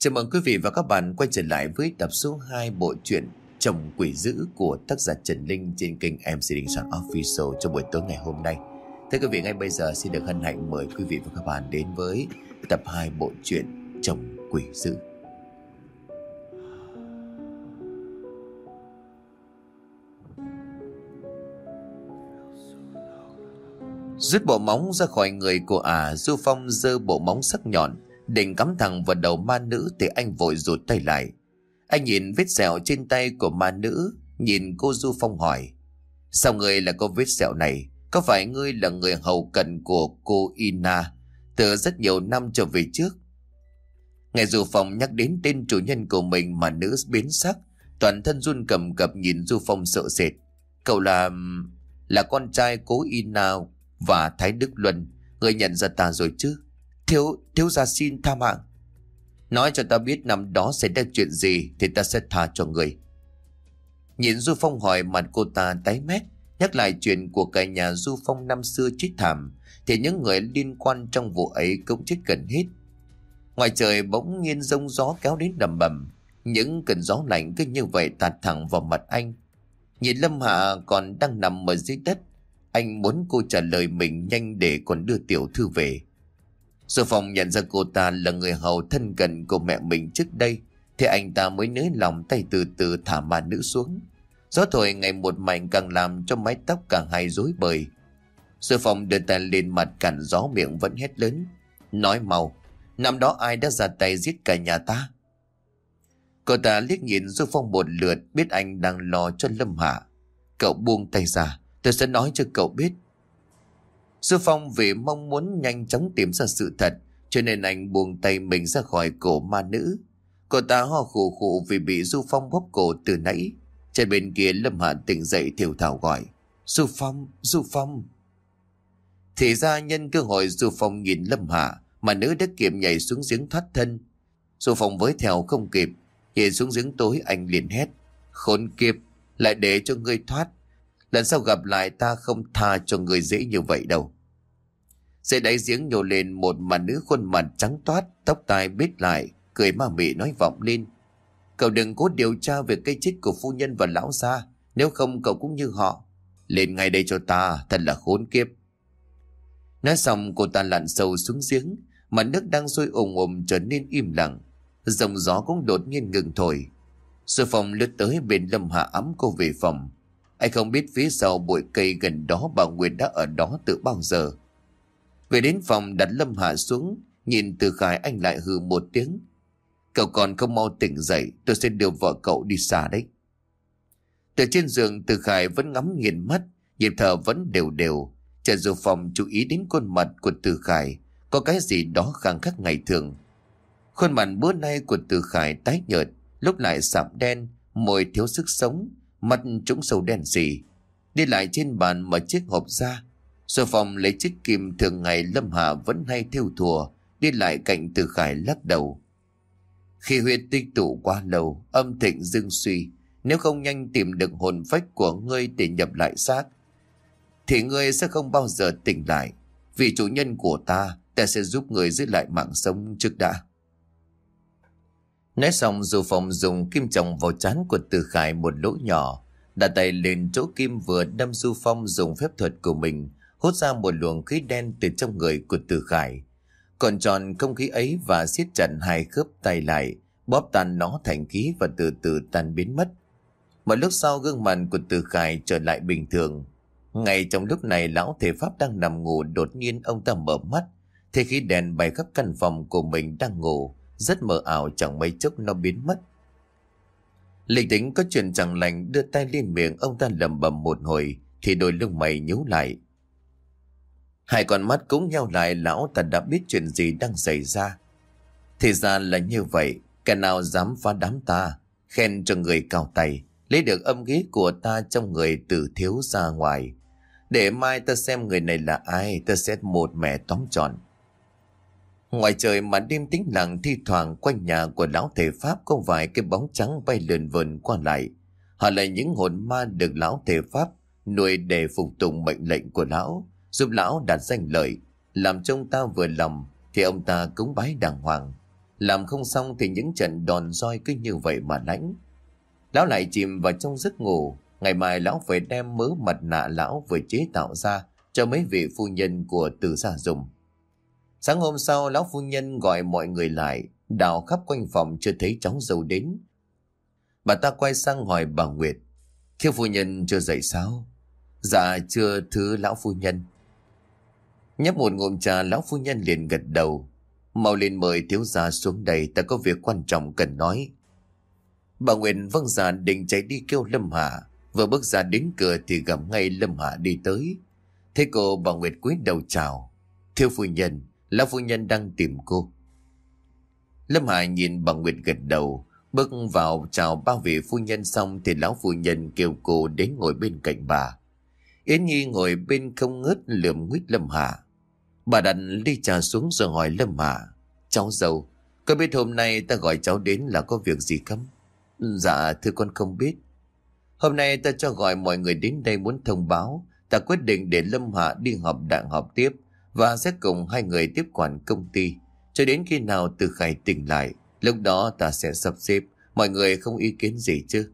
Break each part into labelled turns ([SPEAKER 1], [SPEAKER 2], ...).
[SPEAKER 1] Chào mừng quý vị và các bạn quay trở lại với tập số 2 bộ truyện Chồng Quỷ Dữ của tác giả Trần Linh trên kênh MC Đình Soạn Official trong buổi tối ngày hôm nay. Thưa quý vị, ngay bây giờ xin được hân hạnh mời quý vị và các bạn đến với tập 2 bộ truyện Chồng Quỷ Dữ. Rút bộ móng ra khỏi người của Du Phong giơ bộ móng sắc nhọn định cắm thẳng vào đầu ma nữ thì anh vội rụt tay lại. Anh nhìn vết sẹo trên tay của ma nữ, nhìn cô Du Phong hỏi: sao ngươi lại có vết sẹo này? Có phải ngươi là người hầu cận của cô Ina từ rất nhiều năm trở về trước? Nghe Du Phong nhắc đến tên chủ nhân của mình, mà nữ biến sắc, toàn thân run cầm cập nhìn Du Phong sợ sệt. Cậu là con trai cố Ina và Thái Đức Luân, ngươi nhận ra ta rồi chứ? Thiếu gia xin tha mạng. Nói cho ta biết năm đó xảy ra chuyện gì thì ta sẽ tha cho người. Nhìn Du Phong hỏi, mặt cô ta tái mét, nhắc lại chuyện của cả nhà Du Phong năm xưa chết thảm, thì những người liên quan trong vụ ấy cũng chết gần hết. Ngoài trời bỗng nhiên giông gió kéo đến đầm bầm, những cơn gió lạnh cứ như vậy tạt thẳng vào mặt anh. Nhìn Lâm Hạ còn đang nằm ở dưới đất, anh muốn cô trả lời mình nhanh để còn đưa tiểu thư về. Du Phong nhận ra cô ta là người hầu thân cận của mẹ mình trước đây, thì anh ta mới nới lòng tay từ từ thả ma nữ xuống. Gió thổi ngày một mạnh càng làm cho mái tóc cả hai rối bời. Du Phong đưa tay lên mặt cản gió, miệng vẫn hét lớn: nói mau, năm đó ai đã ra tay giết cả nhà ta? Cô ta liếc nhìn Du Phong một lượt, biết anh đang lo cho Lâm Hạ. Cậu buông tay ra, tôi sẽ nói cho cậu biết. Du Phong vì mong muốn nhanh chóng tìm ra sự thật, cho nên anh buông tay mình ra khỏi cổ ma nữ. Cô ta ho khụ khụ vì bị Du Phong bóp cổ từ nãy. Trên bên kia Lâm Hạ tỉnh dậy thều thào gọi: Du Phong, Du Phong. Thì ra nhân cơ hội Du Phong nhìn Lâm Hạ, mà nữ đã kịp nhảy xuống giếng thoát thân. Du Phong với theo không kịp, nhìn xuống giếng tối anh liền hét: khốn kiếp, lại để cho ngươi thoát. Lần sau gặp lại ta không tha cho người dễ như vậy đâu. Dưới đáy giếng nhô lên một mà nữ khuôn mặt trắng toát, tóc tai bết lại, cười ma mị nói vọng lên: cậu đừng cố điều tra về cái chết của phu nhân và lão gia, nếu không cậu cũng như họ. Lên ngay đây cho ta, thật là khốn kiếp. Nói xong cô ta lặn sâu xuống giếng, mà nước đang sôi ùng trở nên im lặng. Dòng gió cũng đột nhiên ngừng thổi. Du Phong lướt tới bên Lâm Hạ ẵm cô về phòng. Anh không biết phía sau bụi cây gần đó bà Nguyệt đã ở đó từ bao giờ. Về đến phòng đặt Lâm Hạ xuống, nhìn Từ Khải, anh lại hừ một tiếng: cậu còn không mau tỉnh dậy, tôi sẽ đưa vợ cậu đi xa đấy. Từ trên giường Từ Khải vẫn ngắm nghiền mắt, nhịp thở vẫn đều đều. Trần Du Phong chú ý đến khuôn mặt của Từ Khải, có cái gì đó khăng khắc ngày thường. Khuôn mặt bữa nay của Từ Khải tái nhợt, lúc lại sạm đen, môi thiếu sức sống, mắt trũng sâu đen sì. Đi lại trên bàn mở chiếc hộp ra. Du Phong lấy chiếc kim thường ngày Lâm Hạ vẫn hay thêu thùa, đi lại cạnh Từ Khải lắc đầu: khi huyết tích tụ quá lâu, âm thịnh dương suy, nếu không nhanh tìm được hồn phách của ngươi để nhập lại xác, thì ngươi sẽ không bao giờ tỉnh lại. Vì chủ nhân của ta sẽ giúp ngươi giữ lại mạng sống trước đã. Nói xong, Du Phong dùng kim chồng vào trán của Từ Khải một lỗ nhỏ, đặt tay lên chỗ kim vừa đâm. Du Phong dùng phép thuật của mình hút ra một luồng khí đen từ trong người của Từ Khải, còn tròn không khí ấy và siết chặt hai khớp tay lại, bóp tan nó thành khí và từ từ tan biến mất. Một lúc sau, gương mặt của Từ Khải trở lại bình thường. Ngay trong lúc này, lão thể pháp đang nằm ngủ, đột nhiên ông ta mở mắt, thấy khí đèn bay khắp căn phòng của mình đang ngủ, rất mờ ảo, chẳng mấy chốc nó biến mất. Linh tính có chuyện chẳng lành đưa tay lên miệng, ông ta lẩm bẩm một hồi thì đôi lông mày nhíu lại. Hai con mắt cũng nheo lại, lão ta đã biết chuyện gì đang xảy ra. Thì ra là như vậy, kẻ nào dám phá đám ta, khen cho người cao tay, lấy được âm khí của ta trong người Từ thiếu ra ngoài. Để mai ta xem người này là ai, ta sẽ một mẻ tóm trọn. Ngoài trời mà đêm tĩnh lặng, thi thoảng quanh nhà của lão thể pháp có vài cái bóng trắng bay lượn vờn qua lại. Họ là những hồn ma được lão thể pháp nuôi để phục tùng mệnh lệnh của lão, giúp lão đạt danh lợi, làm trông ta vừa lòng thì ông ta cúng bái đàng hoàng. Làm không xong thì những trận đòn roi cứ như vậy mà lãnh. Lão lại chìm vào trong giấc ngủ. Ngày mai lão phải đem mớ mặt nạ lão vừa chế tạo ra cho mấy vị phu nhân của Từ gia dùng. Sáng hôm sau, lão phu nhân gọi mọi người lại, đào khắp quanh phòng chưa thấy cháu dâu đến. Bà ta quay sang hỏi bà Nguyệt: "Thiếu phu nhân chưa dậy sao?" "Dạ chưa thưa lão phu nhân." Nhấp một ngụm trà, lão phu nhân liền gật đầu: "Mau lên mời thiếu gia xuống đây, ta có việc quan trọng cần nói." Bà Nguyệt vâng dạ định chạy đi kêu Lâm Hà. Vừa bước ra đến cửa thì gặp ngay Lâm Hà đi tới. Thấy cô, bà Nguyệt cúi đầu chào: "Thiếu phu nhân, lão phu nhân đang tìm cô." Lâm Hà nhìn bà Nguyệt gật đầu, bước vào chào ba vị phu nhân xong thì lão phu nhân kêu cô đến ngồi bên cạnh bà. Yến Nhi ngồi bên không ngớt lườm nguýt Lâm Hà. Bà đặt ly trà xuống rồi hỏi Lâm Hà: "Cháu dâu, có biết hôm nay ta gọi cháu đến là có việc gì không?" "Dạ thưa con không biết." "Hôm nay ta cho gọi mọi người đến đây muốn thông báo ta quyết định để Lâm Hà đi họp đảng họp tiếp và sẽ cùng hai người tiếp quản công ty cho đến khi nào Từ Khải tỉnh lại. Lúc đó ta sẽ sắp xếp. Mọi người không ý kiến gì chứ?"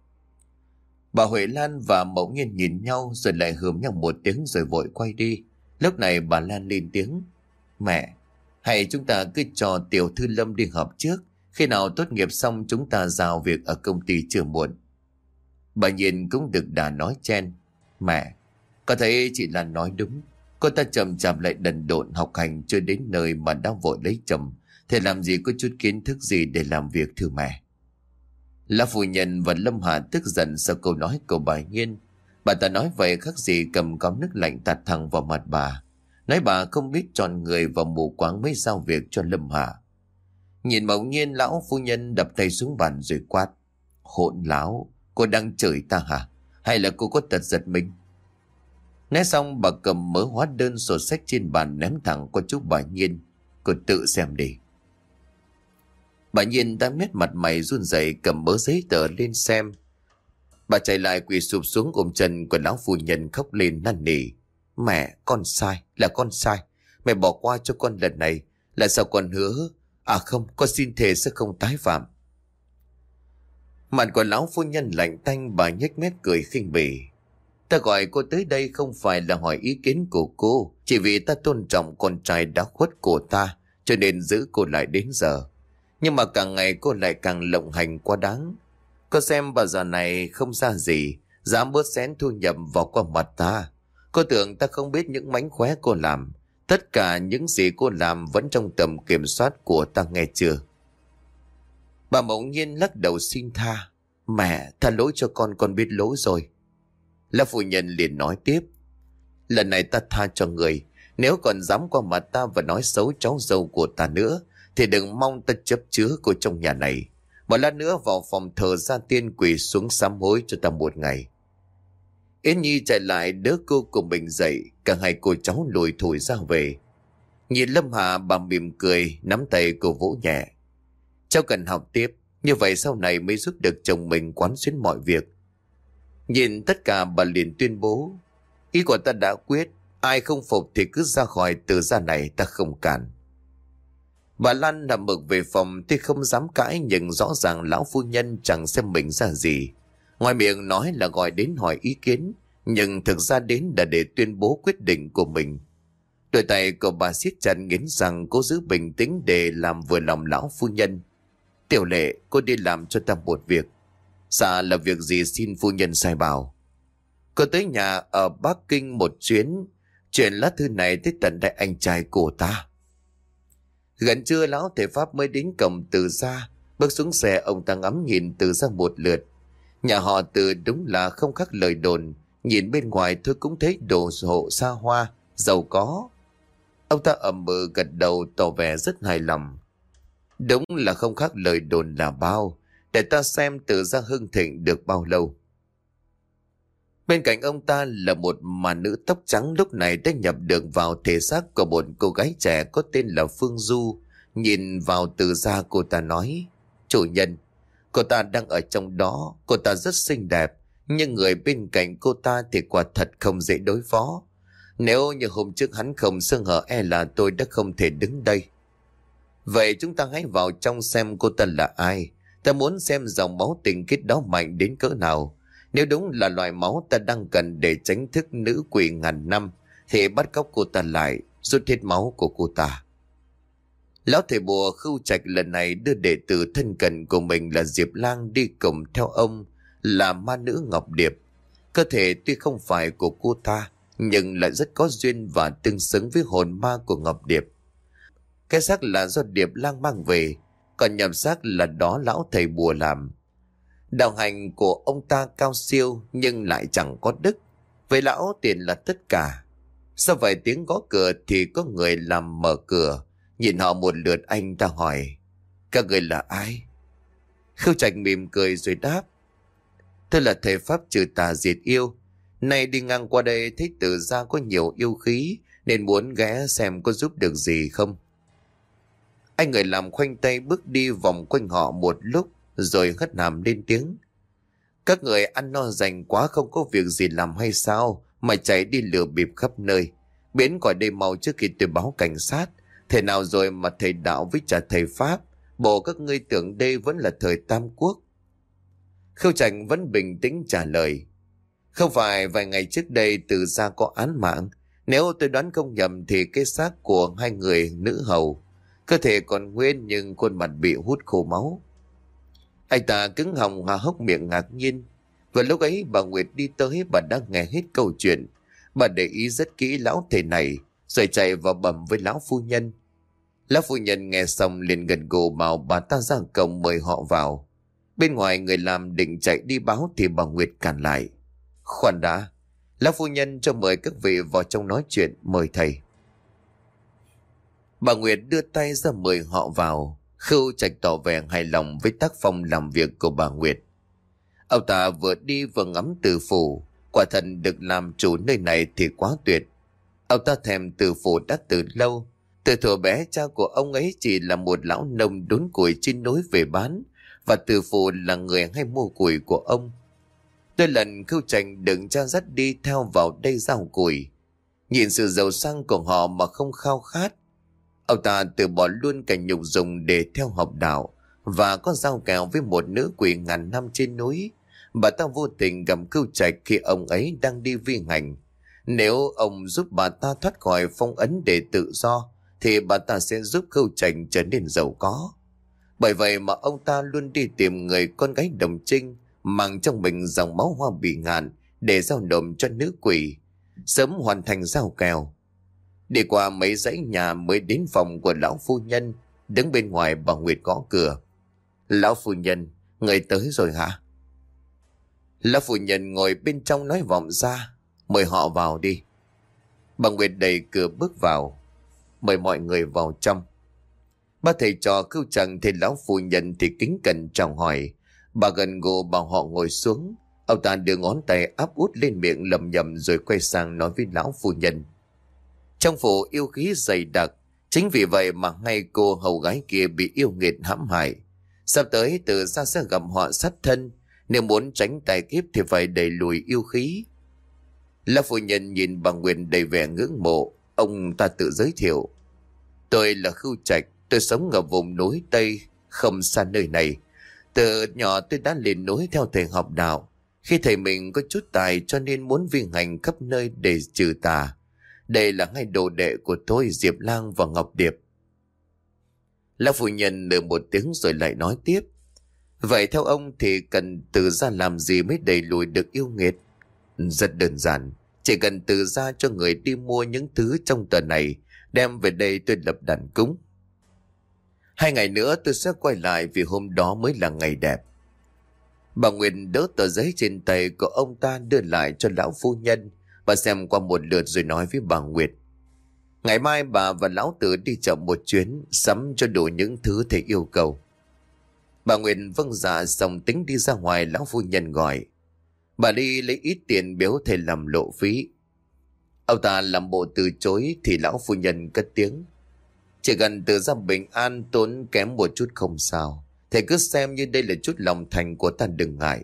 [SPEAKER 1] Bà Huệ Lan và Mậu Nhiên nhìn nhau rồi lại hừm nhau một tiếng rồi vội quay đi. Lúc này bà Lan lên tiếng: "Mẹ, hay chúng ta cứ cho tiểu thư Lâm đi họp trước. Khi nào tốt nghiệp xong chúng ta giao việc ở công ty chưa muộn." Bà Nhiên cũng được đà nói chen: "Mẹ, có thấy chị Lan nói đúng. Cô ta chậm chạp lại đần độn học hành chưa đến nơi mà đã vội lấy chồng. Thì làm gì có chút kiến thức gì để làm việc thưa mẹ." Lão phu nhân và Lâm Hà tức giận sau câu nói của bà Nhiên. Bà ta nói vậy khác gì cầm cốc nước lạnh tạt thẳng vào mặt bà. Nói bà không biết chọn người và mù quáng mới giao việc cho Lâm Hà. Nhìn Mậu Nhiên, lão phu nhân đập tay xuống bàn rồi quát: "Hỗn láo, cô đang chửi ta hả? Hay là cô có tật giật mình?" Nói xong bà cầm mớ hóa đơn sổ sách trên bàn ném thẳng qua chú bà Nhiên: "Cô tự xem đi." Bà Nhiên đã mét mặt mày run rẩy cầm mớ giấy tờ lên xem. Bà chạy lại quỳ sụp xuống ôm chân của lão phu nhân khóc lên năn nỉ: "Mẹ, con sai, là con sai. Mẹ bỏ qua cho con lần này. Là sao con hứa? À không, con xin thề sẽ không tái phạm." Mặt của lão phu nhân lạnh tanh, bà nhếch mép cười khinh bỉ: "Ta gọi cô tới đây không phải là hỏi ý kiến của cô. Chỉ vì ta tôn trọng con trai đã khuất của ta cho nên giữ cô lại đến giờ. Nhưng mà càng ngày cô lại càng lộng hành quá đáng. Cô xem bà già này không ra gì, dám bớt xén thu nhập vào qua mặt ta. Cô tưởng ta không biết những mánh khóe cô làm. Tất cả những gì cô làm vẫn trong tầm kiểm soát của ta, nghe chưa?" Bà Mậu Nhiên lắc đầu xin tha: "Mẹ, tha lỗi cho con biết lỗi rồi." Lão phu nhân liền nói tiếp: "Lần này ta tha cho người. Nếu còn dám qua mặt ta và nói xấu cháu dâu của ta nữa thì đừng mong ta chấp chứa cô trong nhà này. Một lát nữa vào phòng thờ gia tiên quỳ xuống sám hối cho ta một ngày." Yến Nhi chạy lại đỡ cô cùng mình dậy. Cả hai cô cháu lùi thổi ra về. Nhìn Lâm Hà, bà mỉm cười nắm tay cô vỗ nhẹ: "Cháu cần học tiếp, như vậy sau này mới giúp được chồng mình quán xuyến mọi việc." Nhìn tất cả bà liền tuyên bố: "Ý của ta đã quyết, ai không phục thì cứ ra khỏi Từ gia này, ta không cản." Bà Lan nằm mực về phòng, tuy không dám cãi nhưng rõ ràng lão phu nhân chẳng xem mình ra gì. Ngoài miệng nói là gọi đến hỏi ý kiến, nhưng thực ra đến là để tuyên bố quyết định của mình. Đôi tay của bà siết chặt nghiến răng cố giữ bình tĩnh để làm vừa lòng lão phu nhân. "Tiểu Lệ, cô đi làm cho ta một việc." "Dạ là việc gì xin phu nhân sai bảo." "Cô tới nhà ở Bắc Kinh một chuyến, chuyển lá thư này tới tận đại anh trai của ta." Gần trưa lão thầy Pháp mới đến cổng Từ gia. Bước xuống xe ông ta ngắm nhìn Từ gia một lượt. Nhà họ Từ đúng là không khác lời đồn. Nhìn bên ngoài thôi cũng thấy đồ hộ xa hoa, giàu có. Ông ta ậm ừ gật đầu tỏ vẻ rất hài lòng. Đúng là không khác lời đồn là bao. Để ta xem Từ gia hưng thịnh được bao lâu. Bên cạnh ông ta là một mà nữ tóc trắng lúc này đã nhập được vào thể xác của một cô gái trẻ có tên là Phương Du. Nhìn vào Từ gia, cô ta nói: "Chủ nhân, cô ta đang ở trong đó. Cô ta rất xinh đẹp, nhưng người bên cạnh cô ta thì quả thật không dễ đối phó. Nếu như hôm trước hắn không sơ hở e là tôi đã không thể đứng đây." Vậy chúng ta hãy vào trong xem cô ta là ai. Ta muốn xem dòng máu tình kết đó mạnh đến cỡ nào. Nếu đúng là loại máu ta đang cần để tránh thức nữ quỷ ngàn năm, thì bắt cóc cô ta lại, rút hết máu của cô ta. Lão thầy bùa Khưu Trạch lần này đưa đệ tử thân cận của mình là Diệp Lang đi cùng theo ông là ma nữ Ngọc Điệp. Cơ thể tuy không phải của cô ta, nhưng lại rất có duyên và tương xứng với hồn ma của Ngọc Điệp. Cái xác là do Điệp Lang mang về, còn nhập xác là đó lão thầy bùa làm. Đạo hành của ông ta cao siêu nhưng lại chẳng có đức. Với lão tiền là tất cả. Sau vài tiếng gõ cửa thì có người làm mở cửa. Nhìn họ một lượt, anh ta hỏi: các người là ai? Khưu Trạch mỉm cười rồi đáp: tôi là thầy pháp trừ tà diệt yêu. Nay đi ngang qua đây thấy Từ gia có nhiều yêu khí, nên muốn ghé xem có giúp được gì không. Anh người làm khoanh tay bước đi vòng quanh họ một lúc, rồi hất hàm lên tiếng: các người ăn no rành quá không có việc gì làm hay sao mà chạy đi lừa bịp khắp nơi. Biến khỏi đây mau trước khi tôi báo cảnh sát. Thế nào rồi mà thầy đạo với trả thầy pháp, bộ các ngươi tưởng đây vẫn là thời Tam Quốc? Khưu Trạch vẫn bình tĩnh trả lời: không phải vài ngày trước đây Từ gia có án mạng. Nếu tôi đoán không nhầm thì cái xác của hai người nữ hầu, cơ thể còn nguyên nhưng khuôn mặt bị hút khô máu. Anh ta cứng họng há hốc miệng ngạc nhiên. Và lúc ấy bà Nguyệt đi tới, bà đã nghe hết câu chuyện. Bà để ý rất kỹ lão thầy này, rồi chạy vào bẩm với lão phu nhân. Lão phu nhân nghe xong liền gật gù bảo bà ta ra cổng mời họ vào. Bên ngoài người làm định chạy đi báo thì bà Nguyệt cản lại: khoan đã, lão phu nhân cho mời các vị vào trong nói chuyện, mời thầy. Bà Nguyệt đưa tay ra mời họ vào. Khưu Trạch tỏ vẻ hài lòng với tác phong làm việc của bà Nguyệt. Ông ta vừa đi vừa ngắm Từ phủ. Quả thật được làm chủ nơi này thì quá tuyệt. Ông ta thèm Từ phủ đã từ lâu. Từ thuở bé cha của ông ấy chỉ là một lão nông đốn củi trên núi về bán, và Từ phủ là người hay mua củi của ông. Đôi lần Khưu Trạch đừng cha dắt đi theo vào đây giao củi. Nhìn sự giàu sang của họ mà không khao khát, ông ta từ bỏ luôn cả nhục dùng để theo học đạo, và có giao kèo với một nữ quỷ ngàn năm trên núi. Bà ta vô tình gặp Khưu Trạch khi ông ấy đang đi vi hành. Nếu ông giúp bà ta thoát khỏi phong ấn để tự do, thì bà ta sẽ giúp Khưu Trạch trở nên giàu có. Bởi vậy mà ông ta luôn đi tìm người con gái đồng trinh, mang trong mình dòng máu hoa bỉ ngạn để giao nộp cho nữ quỷ, sớm hoàn thành giao kèo. Đi qua mấy dãy nhà mới đến phòng của lão phu nhân. Đứng bên ngoài bà Nguyệt gõ cửa: lão phu nhân, người tới rồi hả? Lão phu nhân ngồi bên trong nói vọng ra: mời họ vào đi. Bà Nguyệt đẩy cửa bước vào: mời mọi người vào trong. Ba thầy trò Khưu Trạch thì lão phu nhân thì kính cẩn chào hỏi. Bà gần gù bảo họ ngồi xuống. Ông ta đưa ngón tay áp út lên miệng lầm nhầm, rồi quay sang nói với lão phu nhân: trong phủ yêu khí dày đặc, chính vì vậy mà ngay cô hầu gái kia bị yêu nghiệt hãm hại. Sắp tới Từ gia sẽ gặp họa sát thân, nếu muốn tránh tai kiếp thì phải đẩy lùi yêu khí. Lão phu nhân nhìn bà Nguyệt đầy vẻ ngưỡng mộ. Ông ta tự giới thiệu: tôi là Khưu Trạch, tôi sống ở vùng núi Tây không xa nơi này. Từ nhỏ tôi đã lên núi theo thầy học đạo. Khi thầy mình có chút tài cho nên muốn vi hành khắp nơi để trừ tà. Đây là hai đồ đệ của tôi, Diệp Lang và Ngọc Điệp. Lão phu nhân nửa một tiếng rồi lại nói tiếp: vậy theo ông thì cần Từ gia làm gì mới đẩy lùi được yêu nghiệt? Rất đơn giản, chỉ cần Từ gia cho người đi mua những thứ trong tờ này, đem về đây tôi lập đàn cúng. 2 ngày nữa tôi sẽ quay lại, vì hôm đó mới là ngày đẹp. Bà Nguyệt đỡ tờ giấy trên tay của ông ta đưa lại cho lão phu nhân. Bà xem qua một lượt rồi nói với bà Nguyệt: ngày mai bà và lão Tử đi chợ một chuyến, sắm cho đủ những thứ thầy yêu cầu. Bà Nguyệt vâng dạ xong tính đi ra ngoài. Lão phu nhân gọi: bà đi lấy ít tiền biếu thầy làm lộ phí. Ông ta làm bộ từ chối thì lão phu nhân cất tiếng: chỉ cần Từ gia bình an, tốn kém một chút không sao. Thầy cứ xem như đây là chút lòng thành của ta, đừng ngại.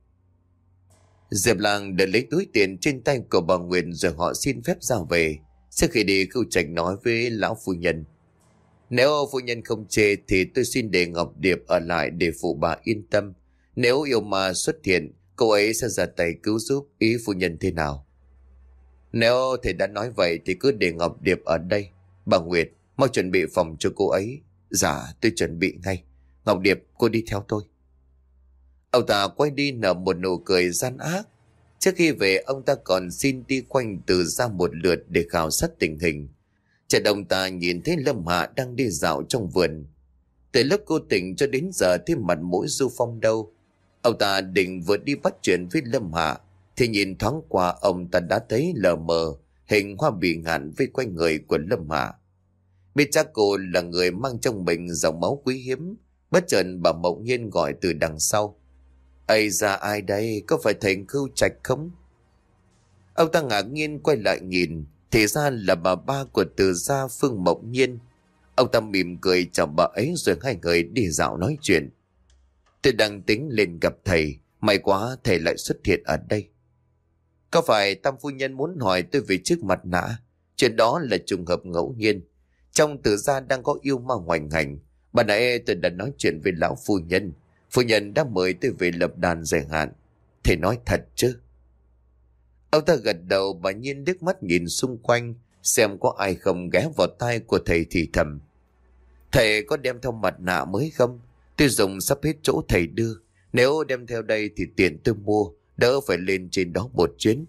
[SPEAKER 1] Diệp Lang đã lấy túi tiền trên tay của bà Nguyệt rồi họ xin phép ra về. Sau khi đi, Khưu Trạch nói với lão phu nhân: Nếu phu nhân không chê thì tôi xin để Ngọc Điệp ở lại để phụ bà yên tâm. Nếu yêu ma xuất hiện, cô ấy sẽ ra tay cứu giúp, ý phu nhân thế nào? Nếu thầy đã nói vậy thì cứ để Ngọc Điệp ở đây. Bà Nguyệt, mau chuẩn bị phòng cho cô ấy. Dạ, tôi chuẩn bị ngay. Ngọc Điệp, cô đi theo tôi. Ông ta quay đi nở một nụ cười gian ác. Trước khi về, ông ta còn xin đi quanh Từ ra một lượt để khảo sát tình hình. Chợt ông ta nhìn thấy Lâm Hạ đang đi dạo trong vườn. Từ lúc cô tỉnh cho đến giờ thì mặt mũi Du Phong đâu. Ông ta định vừa đi bắt chuyện với Lâm Hạ thì nhìn thoáng qua, ông ta đã thấy lờ mờ hình hoa bỉ ngạn vây quanh người của Lâm Hạ. Biết chắc cô là người mang trong mình dòng máu quý hiếm, bất chợt bà Mộng Nhiên gọi từ đằng sau. Ây da, ai đây? Có phải thầy Cưu Trạch không? Ông ta ngạc nhiên quay lại nhìn, thì ra là bà ba của Từ gia, Phương Mộng Nhiên. Ông ta mỉm cười chào bà ấy rồi hai người đi dạo nói chuyện. Tôi đang tính lên gặp thầy, may quá thầy lại xuất hiện ở đây. Có phải Tam phu nhân muốn hỏi tôi về chiếc mặt nạ? Chuyện đó là trùng hợp ngẫu nhiên. Trong Từ gia đang có yêu ma hoành hành. Bà nãy tôi đã nói chuyện với lão phu nhân. Phu nhân đã mời tôi về lập đàn dài hạn. Thầy nói thật chứ? Ông ta gật đầu. Bà Nhiên liếc mắt nhìn xung quanh xem có ai không, ghé vào tai của thầy thì thầm. Thầy có đem theo mặt nạ mới không? Tôi dùng sắp hết chỗ thầy đưa. Nếu đem theo đây thì tiện tôi mua, đỡ phải lên trên đó một chuyến.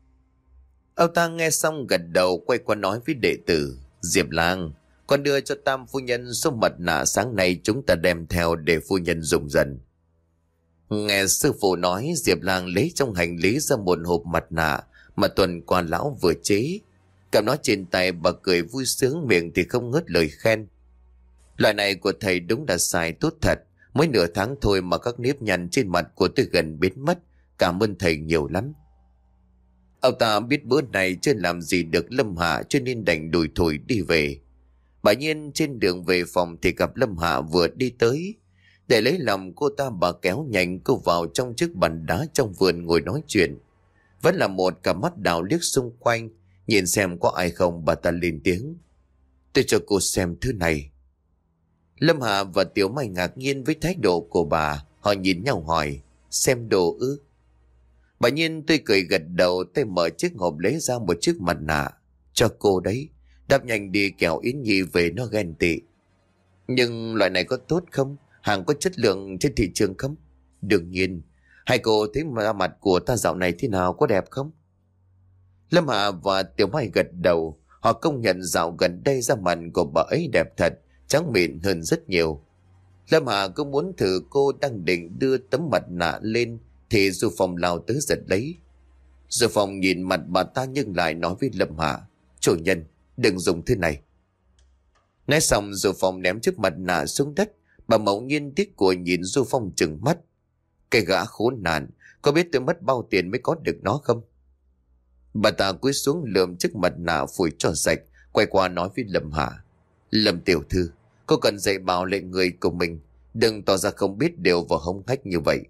[SPEAKER 1] Ông ta nghe xong gật đầu, quay qua nói với đệ tử. Diệp Lang, con đưa cho Tam phu nhân số mặt nạ sáng nay chúng ta đem theo để phu nhân dùng dần. Nghe sư phụ nói, Diệp Lang lấy trong hành lý ra một hộp mặt nạ mà tuần qua lão vừa chế. Cầm nó trên tay, bà cười vui sướng, miệng thì không ngớt lời khen. Loại này của thầy đúng là xài tốt thật. Mới nửa tháng thôi mà các nếp nhăn trên mặt của tôi gần biến mất. Cảm ơn thầy nhiều lắm. Ông ta biết bữa này chưa làm gì được Lâm Hạ, cho nên đành đùi thủi đi về. Bà Nhiên trên đường về phòng thì gặp Lâm Hạ vừa đi tới. Để lấy lòng cô ta, bà kéo nhanh cô vào trong chiếc bàn đá trong vườn ngồi nói chuyện. Vẫn là một cặp mắt đào liếc xung quanh, nhìn xem có ai không. Bà ta lên tiếng. Tôi cho cô xem thứ này. Lâm Hạ và Tiểu Mai ngạc nhiên với thái độ của bà. Họ nhìn nhau hỏi, xem đồ ư? Bà Nhiên tươi cười gật đầu, tay mở chiếc hộp lấy ra một chiếc mặt nạ. Cho cô đấy, đáp nhanh đi kẻo Yến Nhi về nó ghen tị. Nhưng loại này có tốt không? Hàng có chất lượng trên thị trường không? Đương nhiên. Hai cô thấy mà mặt của ta dạo này thế nào, có đẹp không? Lâm Hạ và Tiểu Mai gật đầu. Họ công nhận dạo gần đây da mặt của bà ấy đẹp thật, trắng mịn hơn rất nhiều. Lâm Hạ cũng muốn thử, cô đang định đưa tấm mặt nạ lên thì Du Phong lao tới giật lấy. Du Phong nhìn mặt bà ta nhưng lại nói với Lâm Hạ, chủ nhân, đừng dùng thứ này. Nói xong Du Phong ném chiếc mặt nạ xuống đất. Bà Mộng Nhiên tiếc của nhìn Du Phong trừng mắt. Cái gã khốn nạn, có biết tôi mất bao tiền mới có được nó không? Bà ta cúi xuống lượm chiếc mặt nạ phủi cho sạch, quay qua nói với Lâm Hạ. Lâm tiểu thư, cô cần dạy bảo lệnh người của mình, đừng tỏ ra không biết điều và hống hách như vậy.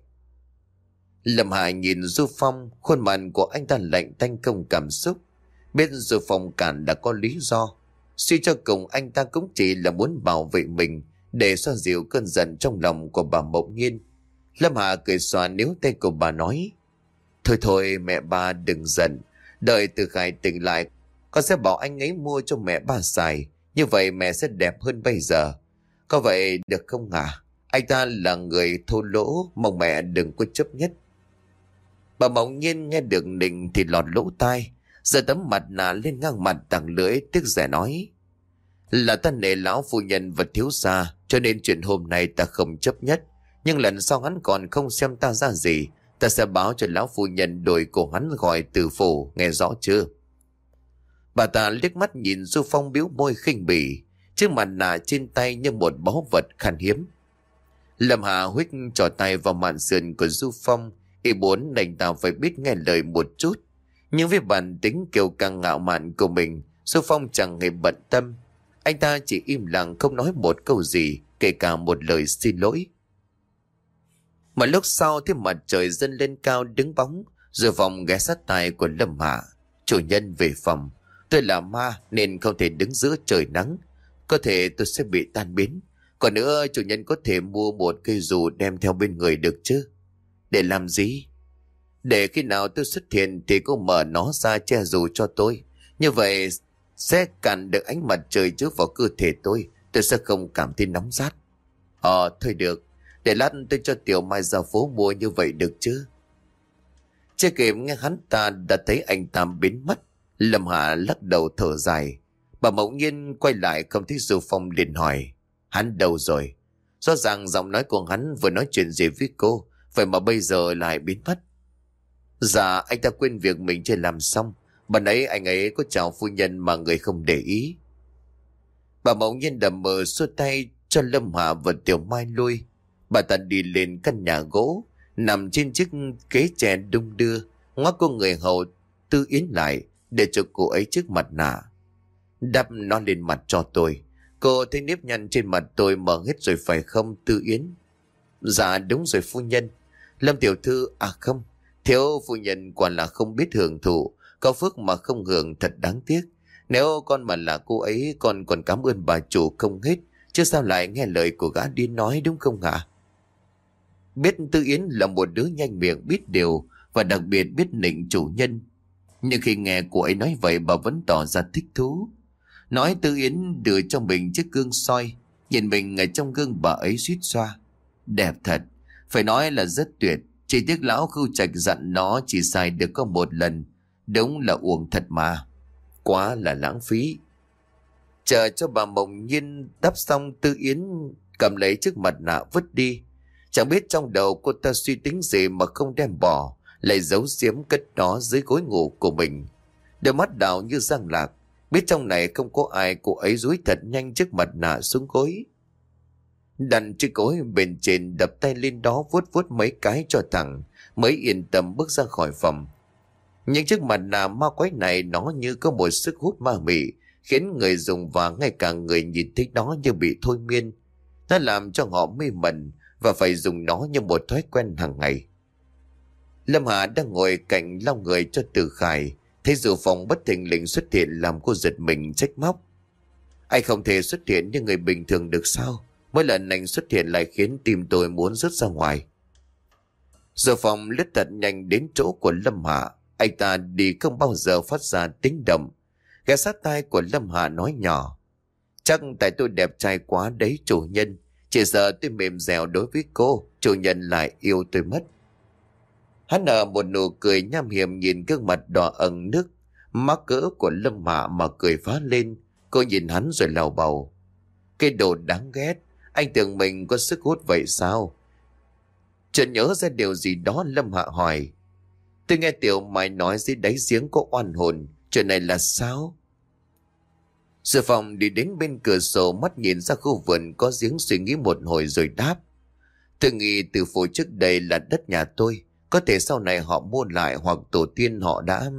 [SPEAKER 1] Lâm Hạ nhìn Du Phong, khuôn mặt của anh ta lạnh tanh không cảm xúc. Biết Du Phong cản đã có lý do. Suy cho cùng anh ta cũng chỉ là muốn bảo vệ mình, để xoa dịu cơn giận trong lòng của bà Mộng Nhiên. Lâm Hạ cười xòa níu tay của bà nói, thôi thôi mẹ ba đừng giận, đợi Từ Khải tỉnh lại, con sẽ bảo anh ấy mua cho mẹ ba xài, như vậy mẹ sẽ đẹp hơn bây giờ. Có vậy được không hả? Anh ta là người thô lỗ, mong mẹ đừng có chấp nhất. Bà Mộng Nhiên nghe được nịnh thì lọt lỗ tai, giơ tấm mặt nạ lên ngang mặt tặng lưỡi, tiếc rẻ nói, là ta nể lão phu nhân và thiếu gia, cho nên chuyện hôm nay ta không chấp nhất. Nhưng lần sau hắn còn không xem ta ra gì, ta sẽ báo cho lão phu nhân đổi cổ hắn gọi từ phủ, nghe rõ chưa? Bà ta liếc mắt nhìn Du Phong biếu môi khinh bỉ, chiếc mặt nạ trên tay như một báu vật khan hiếm. Lâm Hạ huých trỏ tay vào mạn sườn của Du Phong, ý muốn anh ta phải biết nghe lời một chút. Nhưng với bản tính kiêu căng ngạo mạn của mình, Du Phong chẳng hề bận tâm. Anh ta chỉ im lặng không nói một câu gì, kể cả một lời xin lỗi. Một lúc sau thì mặt trời dâng lên cao đứng bóng, rồi vòng ghé sát tai của Lâm Hạ. Chủ nhân về phòng, tôi là ma nên không thể đứng giữa trời nắng. có thể tôi sẽ bị tan biến. Còn nữa, chủ nhân có thể mua một cây dù đem theo bên người được chứ? Để làm gì? Để khi nào tôi xuất hiện thì cô mở nó ra che dù cho tôi. Như vậy sẽ cản được ánh mặt trời chiếu vào cơ thể tôi sẽ không cảm thấy nóng rát. Thôi được, để lát tôi cho Tiểu Mai ra phố mua như vậy được chứ? Chưa kịp nghe hắn ta đã thấy anh ta biến mất. Lâm Hạ lắc đầu thở dài. Bà Mộng Nhiên quay lại không thấy Du Phong, liền hỏi: hắn đâu rồi? Rõ ràng giọng nói của hắn vừa nói chuyện gì với cô, vậy mà bây giờ lại biến mất. Dạ, anh ta quên việc mình chưa làm xong. Bà nãy anh ấy có chào phu nhân mà người không để ý. Bà Mộng Nhiên đầm mờ xua tay cho Lâm Hạ và Tiểu Mai lui. Bà ta đi lên căn nhà gỗ, nằm trên chiếc ghế chè đung đưa, ngoắc cô người hầu Tư Yến lại để cho cô ấy chiếc mặt nạ. Đắp nó lên mặt cho tôi. Cô thấy nếp nhăn trên mặt tôi mở hết rồi phải không, Tư Yến? Dạ đúng rồi phu nhân. Lâm tiểu thư, không, thiếu phu nhân quả là không biết hưởng thụ. Có phước mà không hưởng thật đáng tiếc. Nếu con mà là cô ấy, con còn cảm ơn bà chủ không hết, chứ sao lại nghe lời của gã điên nói, đúng không ạ? Biết Tư Yến là một đứa nhanh miệng biết điều và đặc biệt biết nịnh chủ nhân, nhưng khi nghe cô ấy nói vậy bà vẫn tỏ ra thích thú. Nói Tư Yến đưa cho mình chiếc gương soi, nhìn mình ở trong gương bà ấy suýt xoa. Đẹp thật, phải nói là rất tuyệt. Chỉ tiếc lão Khưu Trạch dặn nó chỉ xài được có một lần. Đúng là uổng thật mà. Quá là lãng phí. Chờ cho bà Mộng Nhiên đắp xong, Tư Yến cầm lấy chiếc mặt nạ vứt đi. Chẳng biết trong đầu cô ta suy tính gì mà không đem bỏ, lại giấu giếm cất nó dưới gối ngủ của mình. Đôi mắt đảo như răng lạc, biết trong này không có ai, cô ấy dúi thật nhanh chiếc mặt nạ xuống gối. Đặt chiếc gối bên trên, đập tay lên đó vuốt vuốt mấy cái cho thẳng, mới yên tâm bước ra khỏi phòng. Những chiếc mặt nạ ma quái này nó như có một sức hút ma mị, khiến người dùng và ngay cả người nhìn thấy nó như bị thôi miên. Nó làm cho họ mê mẩn và phải dùng nó như một thói quen hàng ngày. Lâm Hạ đang ngồi cạnh lau người cho Từ Khải, thấy Du Phong bất thình lình xuất hiện làm cô giật mình trách móc. Anh không thể xuất hiện như người bình thường được sao? Mỗi lần anh xuất hiện lại khiến tim tôi muốn rớt ra ngoài. Du Phong lướt thật nhanh đến chỗ của Lâm Hạ. Anh ta đi không bao giờ phát ra tiếng động. Ghé sát tai của Lâm Hạ nói nhỏ: chắc tại tôi đẹp trai quá đấy chủ nhân. Chỉ giờ tôi mềm dẻo đối với cô, chủ nhân lại yêu tôi mất. Hắn nở một nụ cười nham hiểm nhìn gương mặt đỏ ẩn nước mắc cỡ của Lâm Hạ mà cười phá lên. Cô nhìn hắn rồi lầu bầu: cái đồ đáng ghét, anh tưởng mình có sức hút vậy sao? Chợt nhớ ra điều gì đó, Lâm Hạ hỏi: tôi nghe Tiểu Mai nói dưới đáy giếng có oan hồn, chuyện này là sao? Sư Phong đi đến bên cửa sổ, mắt nhìn ra khu vườn có giếng, suy nghĩ một hồi rồi đáp: tôi nghĩ từ phố trước đây là đất nhà tôi, có thể sau này họ mua lại hoặc tổ tiên họ đã...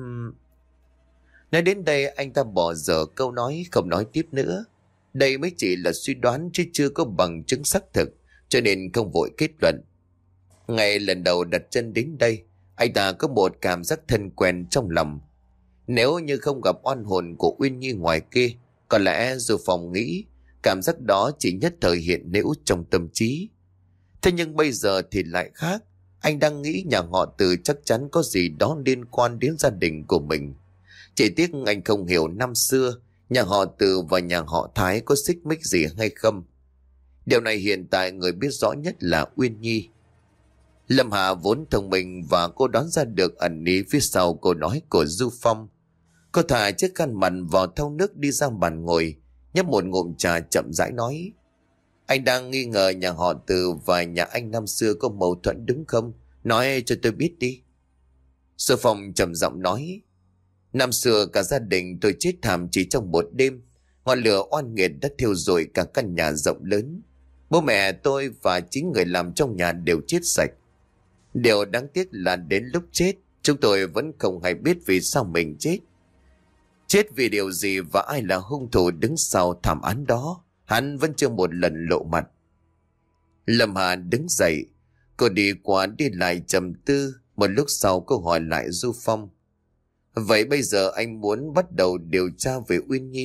[SPEAKER 1] Nói đến đây anh ta bỏ dở câu nói, không nói tiếp nữa. Đây mới chỉ là suy đoán chứ chưa có bằng chứng xác thực, cho nên không vội kết luận. Ngày lần đầu đặt chân đến đây, anh ta có một cảm giác thân quen trong lòng. Nếu như không gặp oan hồn của Uyên Nhi ngoài kia, có lẽ Du Phong nghĩ cảm giác đó chỉ nhất thời hiện hữu trong tâm trí. Thế nhưng bây giờ thì lại khác. Anh đang nghĩ nhà họ Từ chắc chắn có gì đó liên quan đến gia đình của mình. Chỉ tiếc anh không hiểu năm xưa nhà họ Từ và nhà họ Thái có xích mích gì hay không. Điều này hiện tại người biết rõ nhất là Uyên Nhi. Lâm Hạ vốn thông minh và cô đoán ra được ẩn ý phía sau câu nói của Du Phong. Cô thả chiếc khăn mặt vào thau nước đi ra bàn ngồi, nhấp một ngụm trà chậm rãi nói: anh đang nghi ngờ nhà họ Từ và nhà anh năm xưa có mâu thuẫn đúng không? Nói cho tôi biết đi. Du Phong trầm giọng nói: năm xưa cả gia đình tôi chết thảm chỉ trong một đêm. Ngọn lửa oan nghiệt đã thiêu rụi cả căn nhà rộng lớn. Bố mẹ tôi và chính người làm trong nhà đều chết sạch. Điều đáng tiếc là đến lúc chết, chúng tôi vẫn không hay biết vì sao mình chết. Chết vì điều gì và ai là hung thủ đứng sau thảm án đó, hắn vẫn chưa một lần lộ mặt. Lâm Hà đứng dậy, cô đi qua đi lại trầm tư. Một lúc sau cô hỏi lại Du Phong: vậy bây giờ anh muốn bắt đầu điều tra về Uyên Nhi,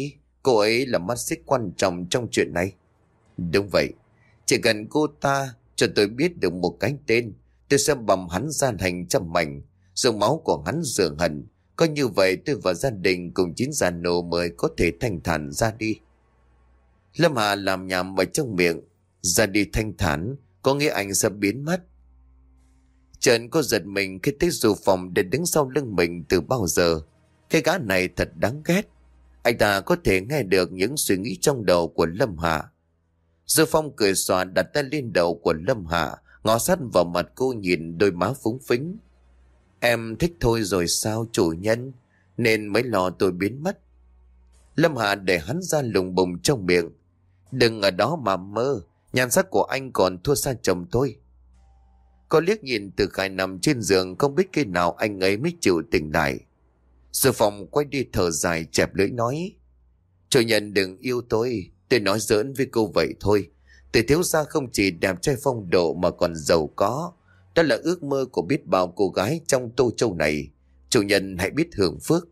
[SPEAKER 1] Cô ấy là mắt xích quan trọng trong chuyện này. Đúng vậy. Chỉ cần cô ta cho tôi biết được một cái tên, tôi sẽ bầm hắn ra thành trăm mảnh, dùng máu của hắn rửa hận. Có như vậy tôi và gia đình cùng 9 già nô mới có thể thanh thản ra đi. Lâm Hà làm nhảm ở trong miệng. Ra đi thanh thản có nghĩa anh sẽ biến mất. Trần có giật mình khi thấy Du Phong đã đứng sau lưng mình từ bao giờ. Cái gã này thật đáng ghét. Anh ta có thể nghe được những suy nghĩ trong đầu của Lâm Hạ. Du Phong cười xòa đặt tay lên đầu của Lâm Hạ, ngó sát vào mặt cô nhìn đôi má phúng phính. Em thích thôi rồi sao chủ nhân, nên mới lo tôi biến mất. Lâm Hạ để hắn ra lùng bùng trong miệng. Đừng ở đó mà mơ, nhan sắc của anh còn thua xa chồng tôi. Có liếc nhìn từ Khải nằm trên giường, không biết khi nào anh ấy mới chịu tỉnh lại. Du Phong quay đi thở dài chẹp lưỡi nói: chủ nhân đừng yêu tôi nói giỡn với cô vậy thôi. Từ thiếu gia không chỉ đẹp trai phong độ mà còn giàu có. Đó là ước mơ của biết bao cô gái trong Tô Châu này. Chủ nhân hãy biết hưởng phước.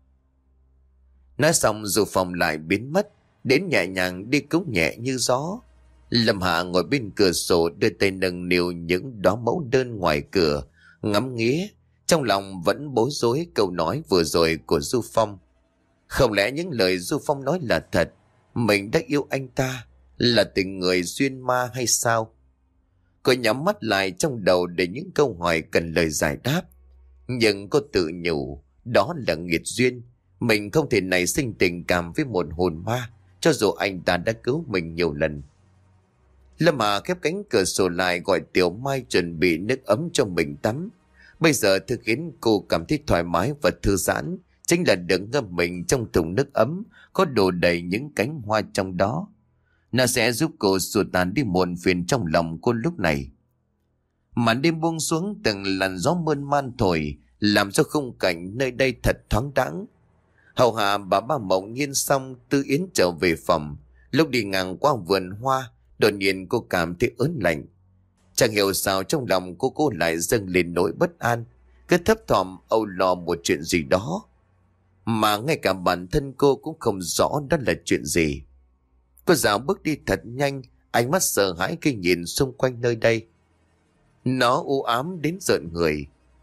[SPEAKER 1] Nói xong Du Phong lại biến mất, đến nhẹ nhàng đi cũng nhẹ như gió. Lâm Hạ ngồi bên cửa sổ, đưa tay nâng niu những đóa mẫu đơn ngoài cửa, ngắm nghía, trong lòng vẫn bối rối câu nói vừa rồi của Du Phong. Không lẽ những lời Du Phong nói là thật? Mình đã yêu anh ta, là tình người duyên ma hay sao? Cô nhắm mắt lại trong đầu để những câu hỏi cần lời giải đáp. Nhưng cô tự nhủ, đó là nghiệt duyên. Mình không thể nảy sinh tình cảm với một hồn ma, cho dù anh ta đã cứu mình nhiều lần. Lâm Hà khép cánh cửa sổ lại, gọi Tiểu Mai chuẩn bị nước ấm cho mình tắm. Bây giờ thứ khiến cô cảm thấy thoải mái và thư giãn chính là được ngâm mình trong thùng nước ấm có đổ đầy những cánh hoa trong đó. Nó sẽ giúp cô xua tan đi muộn phiền trong lòng cô lúc này. Màn đêm buông xuống, từng làn gió mơn man thổi làm cho khung cảnh nơi đây thật thoáng đãng. Hầu hạ bà ba Mộng Nhiên xong, Tư Yến trở về phòng. Lúc đi ngang qua vườn hoa, đột nhiên cô cảm thấy ớn lạnh. Chẳng hiểu sao trong lòng cô lại dâng lên nỗi bất an, cứ thấp thỏm âu lo một chuyện gì đó mà ngay cả bản thân cô cũng không rõ đó là chuyện gì. Cô dạo bước đi thật nhanh, ánh mắt sợ hãi khi nhìn xung quanh nơi đây. Nó u ám đến rợn người.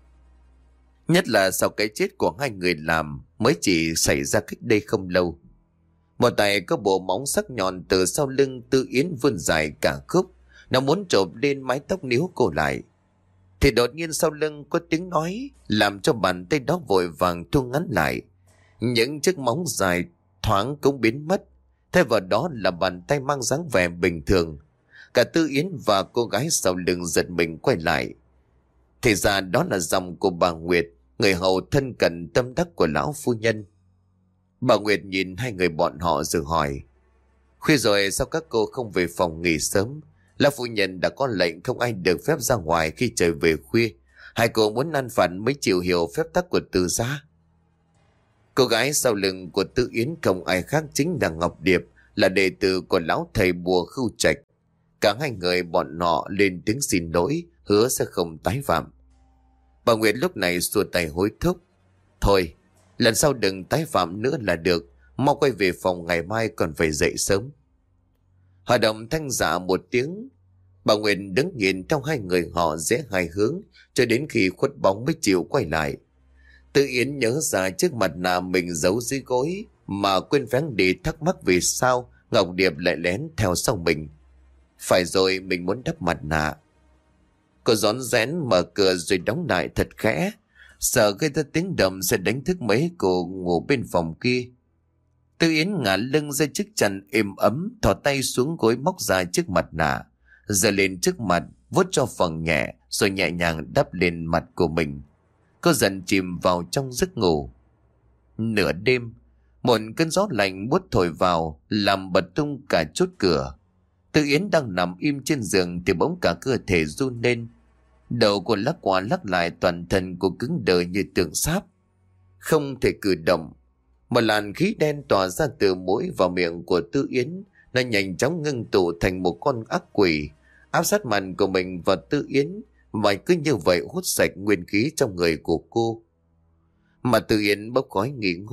[SPEAKER 1] Nhất là sau cái chết của hai người làm mới chỉ xảy ra cách đây không lâu. Một tay có bộ móng sắc nhọn từ sau lưng Tư Yến vươn dài cả khúc. Nó muốn chộp lên mái tóc níu cô lại. Thì đột nhiên sau lưng có tiếng nói làm cho bàn tay đó vội vàng thu ngắn lại. Những chiếc móng dài thoáng cũng biến mất. Thay vào đó là bàn tay mang dáng vẻ bình thường. Cả Tư Yến và cô gái sau lưng giật mình quay lại. Thì ra đó là dòng của bà Nguyệt, người hầu thân cận tâm đắc của lão phu nhân. Bà Nguyệt nhìn hai người bọn họ rồi hỏi: khuya rồi sao các cô không về phòng nghỉ sớm? Lão phu nhân đã có lệnh không ai được phép ra ngoài khi trời về khuya. Hai cô muốn ăn phận mới chịu hiểu phép tắc của Từ gia. Cô gái sau lưng của Tư Yến không ai khác chính là Ngọc Điệp, là đệ tử của lão thầy bùa Khưu Trạch. Cả hai người bọn họ lên tiếng xin lỗi, hứa sẽ không tái phạm. Bà Nguyệt lúc này xua tay hối thúc: thôi, lần sau đừng tái phạm nữa là được, mau quay về phòng, ngày mai còn phải dậy sớm. Hòa đồng thanh dạ một tiếng. Bà Nguyệt đứng nhìn theo hai người họ rẽ hai hướng cho đến khi khuất bóng mới chịu quay lại. Tư Yến nhớ ra chiếc mặt nạ mình giấu dưới gối mà quên phén đi, thắc mắc vì sao Ngọc Điệp lại lén theo sau mình. Phải rồi, mình muốn đắp mặt nạ. Cô rón rén mở cửa rồi đóng lại thật khẽ, sợ gây ra tiếng động sẽ đánh thức mấy cô ngủ bên phòng kia. Tư Yến ngả lưng ra chiếc chăn êm ấm, thò tay xuống gối móc ra chiếc mặt nạ, giơ lên trước mặt, vuốt cho phần nhẹ rồi nhẹ nhàng đắp lên mặt của mình. Cô dần chìm vào trong giấc ngủ. Nửa đêm, một cơn gió lạnh buốt thổi vào làm bật tung cả chốt cửa. Tư Yến đang nằm im trên giường thì bỗng cả cơ thể run lên. Đầu cô lắc qua lắc lại, toàn thân cô cứng đờ như tượng sáp, không thể cử động. Một làn khí đen tỏa ra từ mũi vào miệng của Tư Yến. Nó nhanh chóng ngưng tụ thành một con ác quỷ, áp sát mặt của mình vào Tư Yến, và cứ như vậy hút sạch nguyên khí trong người của cô. Mà Tư Yến bốc khói nghỉ ngút,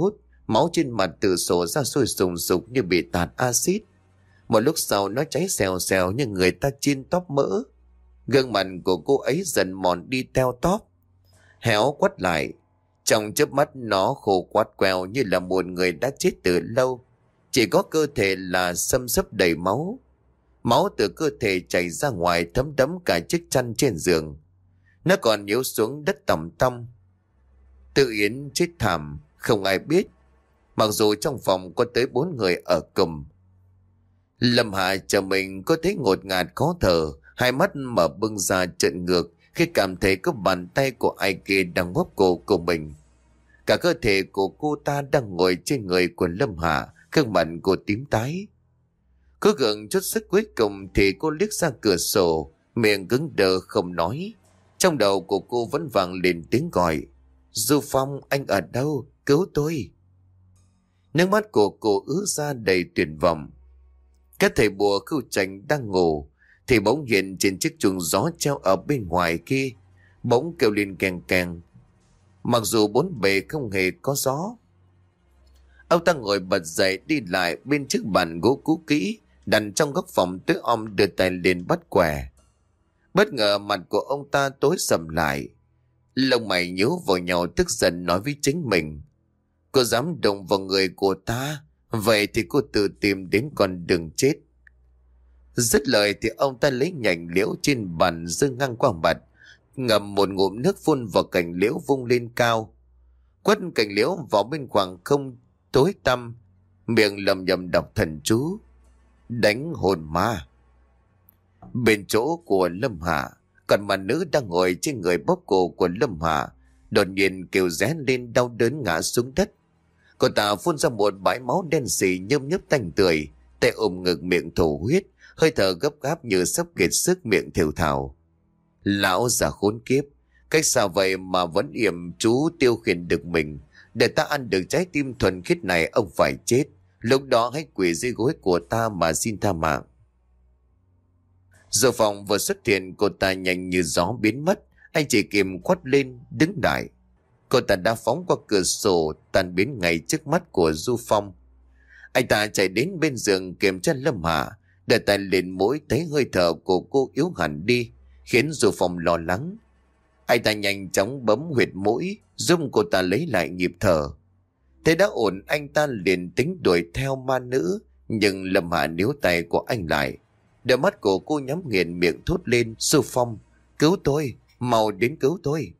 [SPEAKER 1] Máu trên mặt từ sổ ra sôi sùng sục như bị tạt axit. Một lúc sau nó cháy xèo xèo như người ta chiên tóp mỡ. Gương mặt của cô ấy dần mòn đi teo tóp, héo quắt lại. Trong chớp mắt nó khô quắt queo như là một người đã chết từ lâu. Chỉ có cơ thể là xâm xấp đầy máu. Máu từ cơ thể chảy ra ngoài thấm đẫm cả chiếc chăn trên giường. Nó còn nhếu xuống đất tòng tong. Tự Yến chết thảm, không ai biết. Mặc dù trong phòng có tới 4 người ở cùng. Lâm Hạ chờ mình có thấy ngột ngạt khó thở, hai mắt mở bừng ra trợn ngược khi cảm thấy có bàn tay của ai kia đang bóp cổ của mình. Cả cơ thể của cô ta đang ngồi trên người của Lâm Hạ, gương mặt cô tím tái. Cố gắng chút sức cuối cùng thì cô liếc ra cửa sổ, miệng cứng đờ không nói. Trong đầu của cô vẫn vang lên tiếng gọi: Du Phong, anh ở đâu? Cứu tôi! Nước mắt của cô ứa ra đầy tuyệt vọng. Các thầy bùa Khưu Trạch đang ngủ thì bỗng hiện trên chiếc chuông gió treo ở bên ngoài kia, bỗng kêu lên keng keng. Mặc dù bốn bề không hề có gió. Ông ta ngồi bật dậy đi lại bên chiếc bàn gỗ cũ kỹ đặt trong góc phòng tối om, đưa tay lên bắt quẻ. Bất ngờ mặt của ông ta tối sầm lại, lông mày nhíu vào nhau, tức giận nói với chính mình: cô dám động vào người của ta, vậy thì cô tự tìm đến con đường chết. Dứt lời thì ông ta lấy nhành liễu trên bàn giơ ngang qua mặt, ngậm một ngụm nước phun vào cành liễu vung lên cao, quất cành liễu vào bên khoảng không tối tăm, miệng lầm nhầm đọc thần chú: đánh hồn ma. Bên chỗ của Lâm Hạ, còn mà nữ đang ngồi trên người bóp cổ của Lâm Hạ đột nhiên kêu ré lên đau đớn ngã xuống đất. Cô ta phun ra một bãi máu đen sì nhơm nhớp tanh tưởi, tay ôm ngực miệng thổ huyết, hơi thở gấp gáp như sắp kiệt sức, miệng thều thào: lão già khốn kiếp, cách sao vậy mà vẫn yểm chú tiêu khiển được mình? Để ta ăn được trái tim thuần khiết này, ông phải chết. Lúc đó hãy quỳ dưới gối của ta mà xin tha mạng. Giờ phòng vừa xuất hiện, cô ta nhanh như gió biến mất. Anh chỉ kìm quát lên đứng lại. Cô ta đã phóng qua cửa sổ, tan biến ngay trước mắt của Du Phong. Anh ta chạy đến bên giường kiểm tra Lâm Hạ, để tay lên mũi, thấy hơi thở của cô yếu hẳn đi, khiến Du Phong lo lắng. Anh ta nhanh chóng bấm huyệt mũi, giúp cô ta lấy lại nhịp thở. Thế đã ổn, anh ta liền tính đuổi theo ma nữ, nhưng Lâm Hạ níu tay của anh lại. Đôi mắt của cô nhắm nghiền, miệng thốt lên: Du Phong, cứu tôi, mau đến cứu tôi.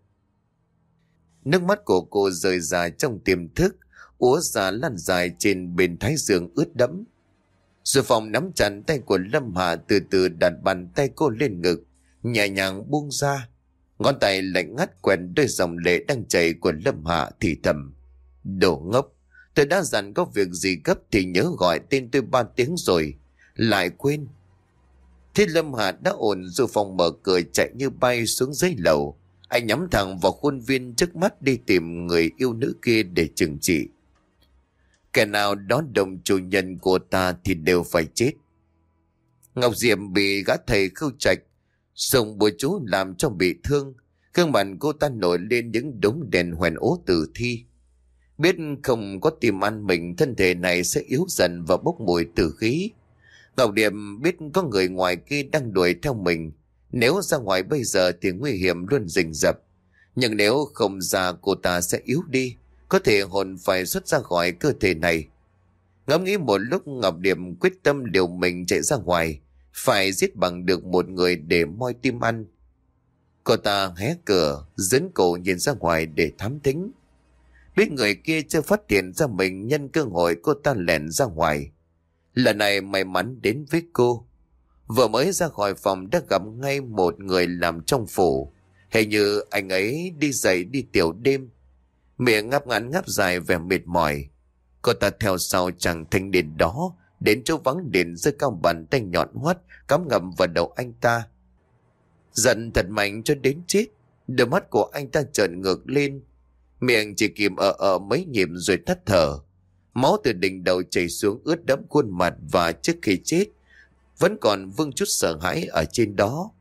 [SPEAKER 1] Nước mắt của cô rơi ra trong tiềm thức, úa ra lan dài trên bên thái dương ướt đẫm. Du Phong nắm chặt tay của Lâm Hạ, từ từ đặt bàn tay cô lên ngực, nhẹ nhàng buông ra. Ngón tay lạnh ngắt quẹt đôi dòng lệ đang chảy của Lâm Hạ, thì thầm: đồ ngốc, tôi đã dặn có việc gì gấp thì nhớ gọi tên tôi 3 tiếng rồi, lại quên. Thế Lâm Hạ đã ổn, Du Phong mở cửa chạy như bay xuống dưới lầu. Anh nhắm thẳng vào khuôn viên trước mắt đi tìm người yêu nữ kia để trừng trị. Kẻ nào đó đồng chủ nhân của ta thì đều phải chết. Ngọc Diệm bị gã thầy Khưu Trạch dùng bùa chú làm cho bị thương. Gương mặt cô ta nổi lên những đống đèn hoen ố tử thi. Biết không có tìm ăn mình, thân thể này sẽ yếu dần và bốc mùi tử khí. Ngọc Điềm biết có người ngoài kia đang đuổi theo mình. Nếu ra ngoài bây giờ thì nguy hiểm luôn rình rập. Nhưng nếu không ra, cô ta sẽ yếu đi, có thể hồn phải xuất ra khỏi cơ thể này. Ngẫm nghĩ một lúc, Ngọc Điềm quyết tâm liều mình chạy ra ngoài, phải giết bằng được một người để moi tim ăn. Cô ta hé cửa, dẫn cổ nhìn ra ngoài để thám thính. Biết người kia chưa phát hiện ra mình, nhân cơ hội cô ta lẻn ra ngoài. Lần này may mắn đến với cô. Vừa mới ra khỏi phòng đã gặp ngay một người làm trong phủ. Hình như anh ấy đi dậy đi tiểu đêm, miệng ngáp ngắn ngáp dài vẻ mệt mỏi. Cô ta theo sau chàng thanh niên đó đến chỗ vắng đèn, giơ cao bàn tay nhọn hoắt cắm ngầm vào đầu anh ta. Giận thật mạnh cho đến chết, đôi mắt của anh ta trợn ngược lên, miệng chỉ kìm ở mấy nhịp rồi tắt thở. Máu từ đỉnh đầu chảy xuống ướt đẫm khuôn mặt, và trước khi chết vẫn còn vương chút sợ hãi ở trên đó.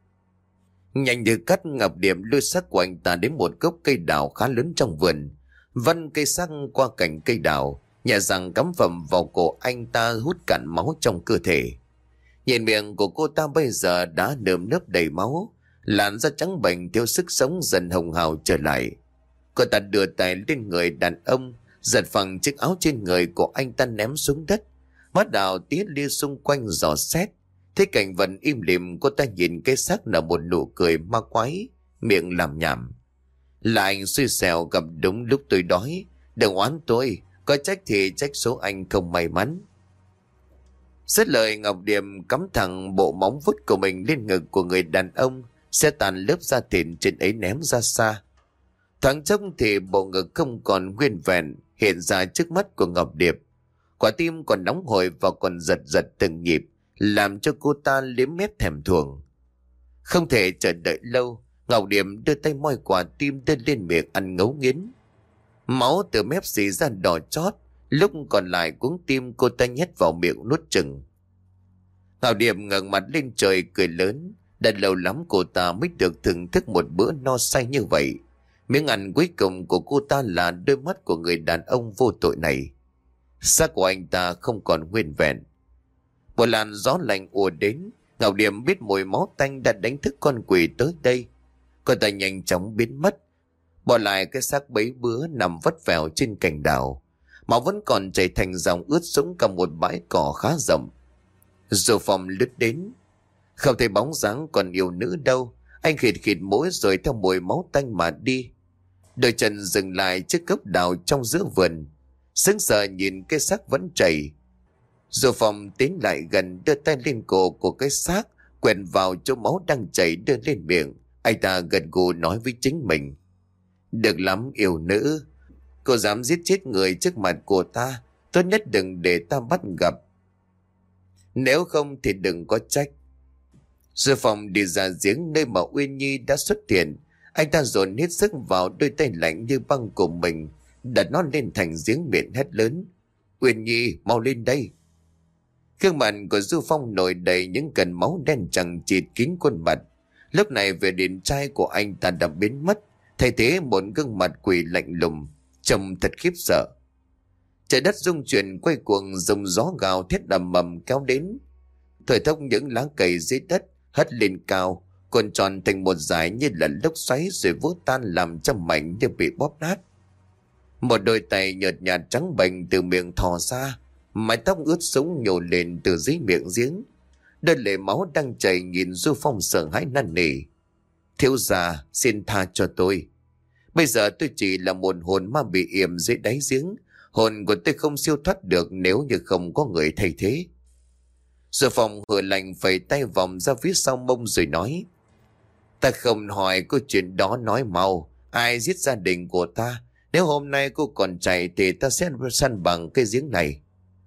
[SPEAKER 1] Nhanh như cắt, Ngọc Điềm lôi xác của anh ta đến một gốc cây đào khá lớn trong vườn, vân cây xác qua cành cây đào, nhẹ rằng cắm phẩm vào cổ anh ta hút cạn máu trong cơ thể. Nhìn miệng của cô ta bây giờ đã nơm nớp đầy máu, làn da trắng bệch thiếu sức sống dần hồng hào trở lại. Cô ta đưa tay lên người đàn ông, giật phẳng chiếc áo trên người của anh ta ném xuống đất. Mắt đào tía lia xung quanh dò xét. Thấy cảnh vật im lìm, cô ta nhìn cái xác nở một nụ cười ma quái, miệng làm nhảm. Là anh xui xẻo gặp đúng lúc tôi đói. Đừng oán tôi, có trách thì trách số anh không may mắn. Dứt lời, Ngọc Điềm cắm thẳng bộ móng vuốt của mình lên ngực của người đàn ông, sẽ tàn lớp da thịt trên ấy ném ra xa. Thoáng chốc thì bộ ngực không còn nguyên vẹn hiện ra trước mắt của Ngọc Điệp. Quả tim còn nóng hổi và còn giật giật từng nhịp, làm cho cô ta liếm mép thèm thuồng. Không thể chờ đợi lâu, Ngọc Điệp đưa tay moi quả tim đưa lên miệng ăn ngấu nghiến. Máu từ mép xì ra đỏ chót, lúc còn lại cuống tim cô ta nhét vào miệng nuốt chừng. Ngọc Điệp ngẩng mặt lên trời cười lớn. Đã lâu lắm cô ta mới được thưởng thức một bữa no say như vậy. Miếng ăn cuối cùng của cô ta là đôi mắt của người đàn ông vô tội này. Xác của anh ta không còn nguyên vẹn. Một làn gió lạnh ùa đến. Ngọc Điệp biết mùi máu tanh đã đánh thức con quỷ tới đây. Cô ta nhanh chóng biến mất, bỏ lại cái xác bấy bứa nằm vắt vẻo trên cành đào. Máu vẫn còn chảy thành dòng ướt sũng cả một bãi cỏ khá rộng. Dù Phong lướt đến, không thấy bóng dáng còn yêu nữ đâu. Anh khịt khịt mũi rồi theo mùi máu tanh mà đi. Đôi chân dừng lại trước gốc đào trong giữa vườn, sững sờ nhìn cái xác vẫn chảy. Dù Phong tiến lại gần, đưa tay lên cổ của cái xác, quẹt vào chỗ máu đang chảy đưa lên miệng. Anh ta gật gù nói với chính mình: được lắm yêu nữ, cô dám giết chết người trước mặt của ta, tốt nhất đừng để ta bắt gặp. Nếu không thì đừng có trách. Sư Phong đi ra giếng nơi mà Uyên Nhi đã xuất hiện. Anh ta dồn hết sức vào đôi tay lạnh như băng của mình, đặt nó lên thành giếng, miệng hét lớn: Uyên Nhi, mau lên đây. Gương mặt của Du Phong nổi đầy những cơn máu đen chằng chịt kín khuôn mặt. Lúc này vẻ điển trai của anh ta đã biến mất, thay thế một gương mặt quỷ lạnh lùng, trông thật khiếp sợ. Trời đất rung chuyển quay cuồng, dòng gió gào thét ầm ầm kéo đến, thổi thốc những lá cây dưới đất hất lên cao, cuộn tròn thành một dải như là lốc xoáy rồi vỡ tan làm cho mảnh như bị bóp nát. Một đôi tay nhợt nhạt trắng bệch từ miệng thò ra, mái tóc ướt sũng nhổ lên từ dưới miệng giếng. Đôi lệ máu đang chảy nhìn Du Phong sợ hãi năn nỉ: thiếu gia, xin tha cho tôi. Bây giờ tôi chỉ là một hồn ma bị yểm dưới đáy giếng. Hồn của tôi không siêu thoát được nếu như không có người thay thế. Du Phong hừ lạnh phẩy tay vòng ra phía sau mông rồi nói: ta không hỏi câu chuyện đó, nói mau. Ai giết gia đình của ta? Nếu hôm nay cô còn chạy thì ta sẽ săn bằng cái giếng này.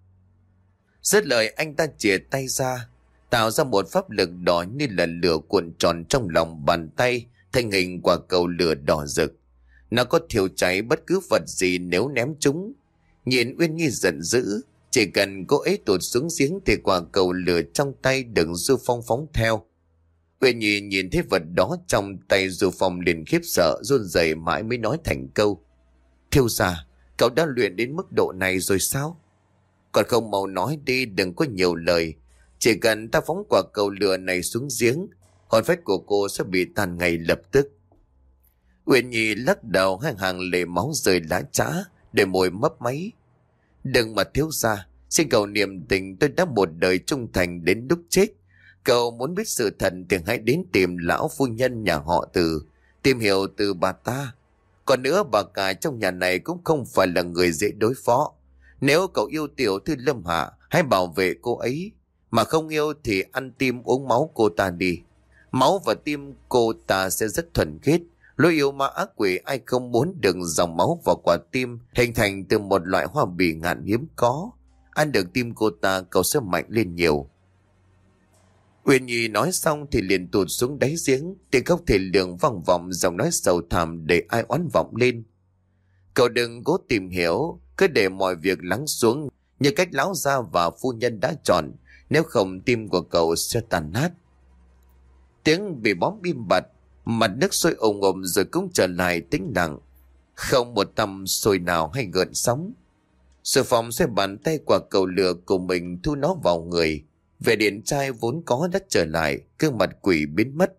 [SPEAKER 1] Dứt lời, anh ta chìa tay ra, tạo ra một pháp lực đỏ như là lửa cuộn tròn trong lòng bàn tay, thành hình quả cầu lửa đỏ rực. Nó có thiêu cháy bất cứ vật gì nếu ném chúng. Nhìn Uyên Nhi giận dữ, chỉ cần cô ấy tụt xuống giếng thì quả cầu lửa trong tay đừng Du Phong phóng theo. Uyên Nhi nhìn thấy vật đó trong tay Du Phong liền khiếp sợ, run rẩy mãi mới nói thành câu: thiếu gia, cậu đã luyện đến mức độ này rồi sao? Còn không mau nói đi, đừng có nhiều lời. Chỉ cần ta phóng quả cầu lửa này xuống giếng, hồn phách của cô sẽ bị tan ngay lập tức. Uyên Nhi lắc đầu, hai hàng lệ máu rơi lá chã, để môi mấp máy: đừng mà thiếu gia, xin cậu niệm tình, tôi đã một đời trung thành đến lúc chết. Cậu muốn biết sự thật thì hãy đến tìm lão phu nhân nhà họ Từ, tìm hiểu từ bà ta. Còn nữa, bà cả trong nhà này cũng không phải là người dễ đối phó. Nếu cậu yêu tiểu thư Lâm Hạ, hãy bảo vệ cô ấy. Mà không yêu thì ăn tim uống máu cô ta đi. Máu và tim cô ta sẽ rất thuần khiết. Lối yêu ma ác quỷ ai không muốn được dòng máu vào quả tim hình thành từ một loại hoa bỉ ngạn hiếm có. Ăn được tim cô ta, cậu sẽ mạnh lên nhiều. Uyên Nhi nói xong thì liền tụt xuống đáy giếng, tiếng khóc thê lương vang vọng, giọng nói sầu thảm để ai oán vọng lên. Cậu đừng cố tìm hiểu, cứ để mọi việc lắng xuống như cách lão gia và phu nhân đã chọn, nếu không tim của cậu sẽ tàn nát. Tiếng bị bóm bim bặt, mặt nước sôi ồm ồm rồi cũng trở lại tĩnh lặng. Không một tầm sôi nào hay gợn sóng. Sư Phong xoay bàn tay qua cầu lửa của mình thu nó vào người. Vẻ điển trai vốn có đã trở lại, gương mặt quỷ biến mất.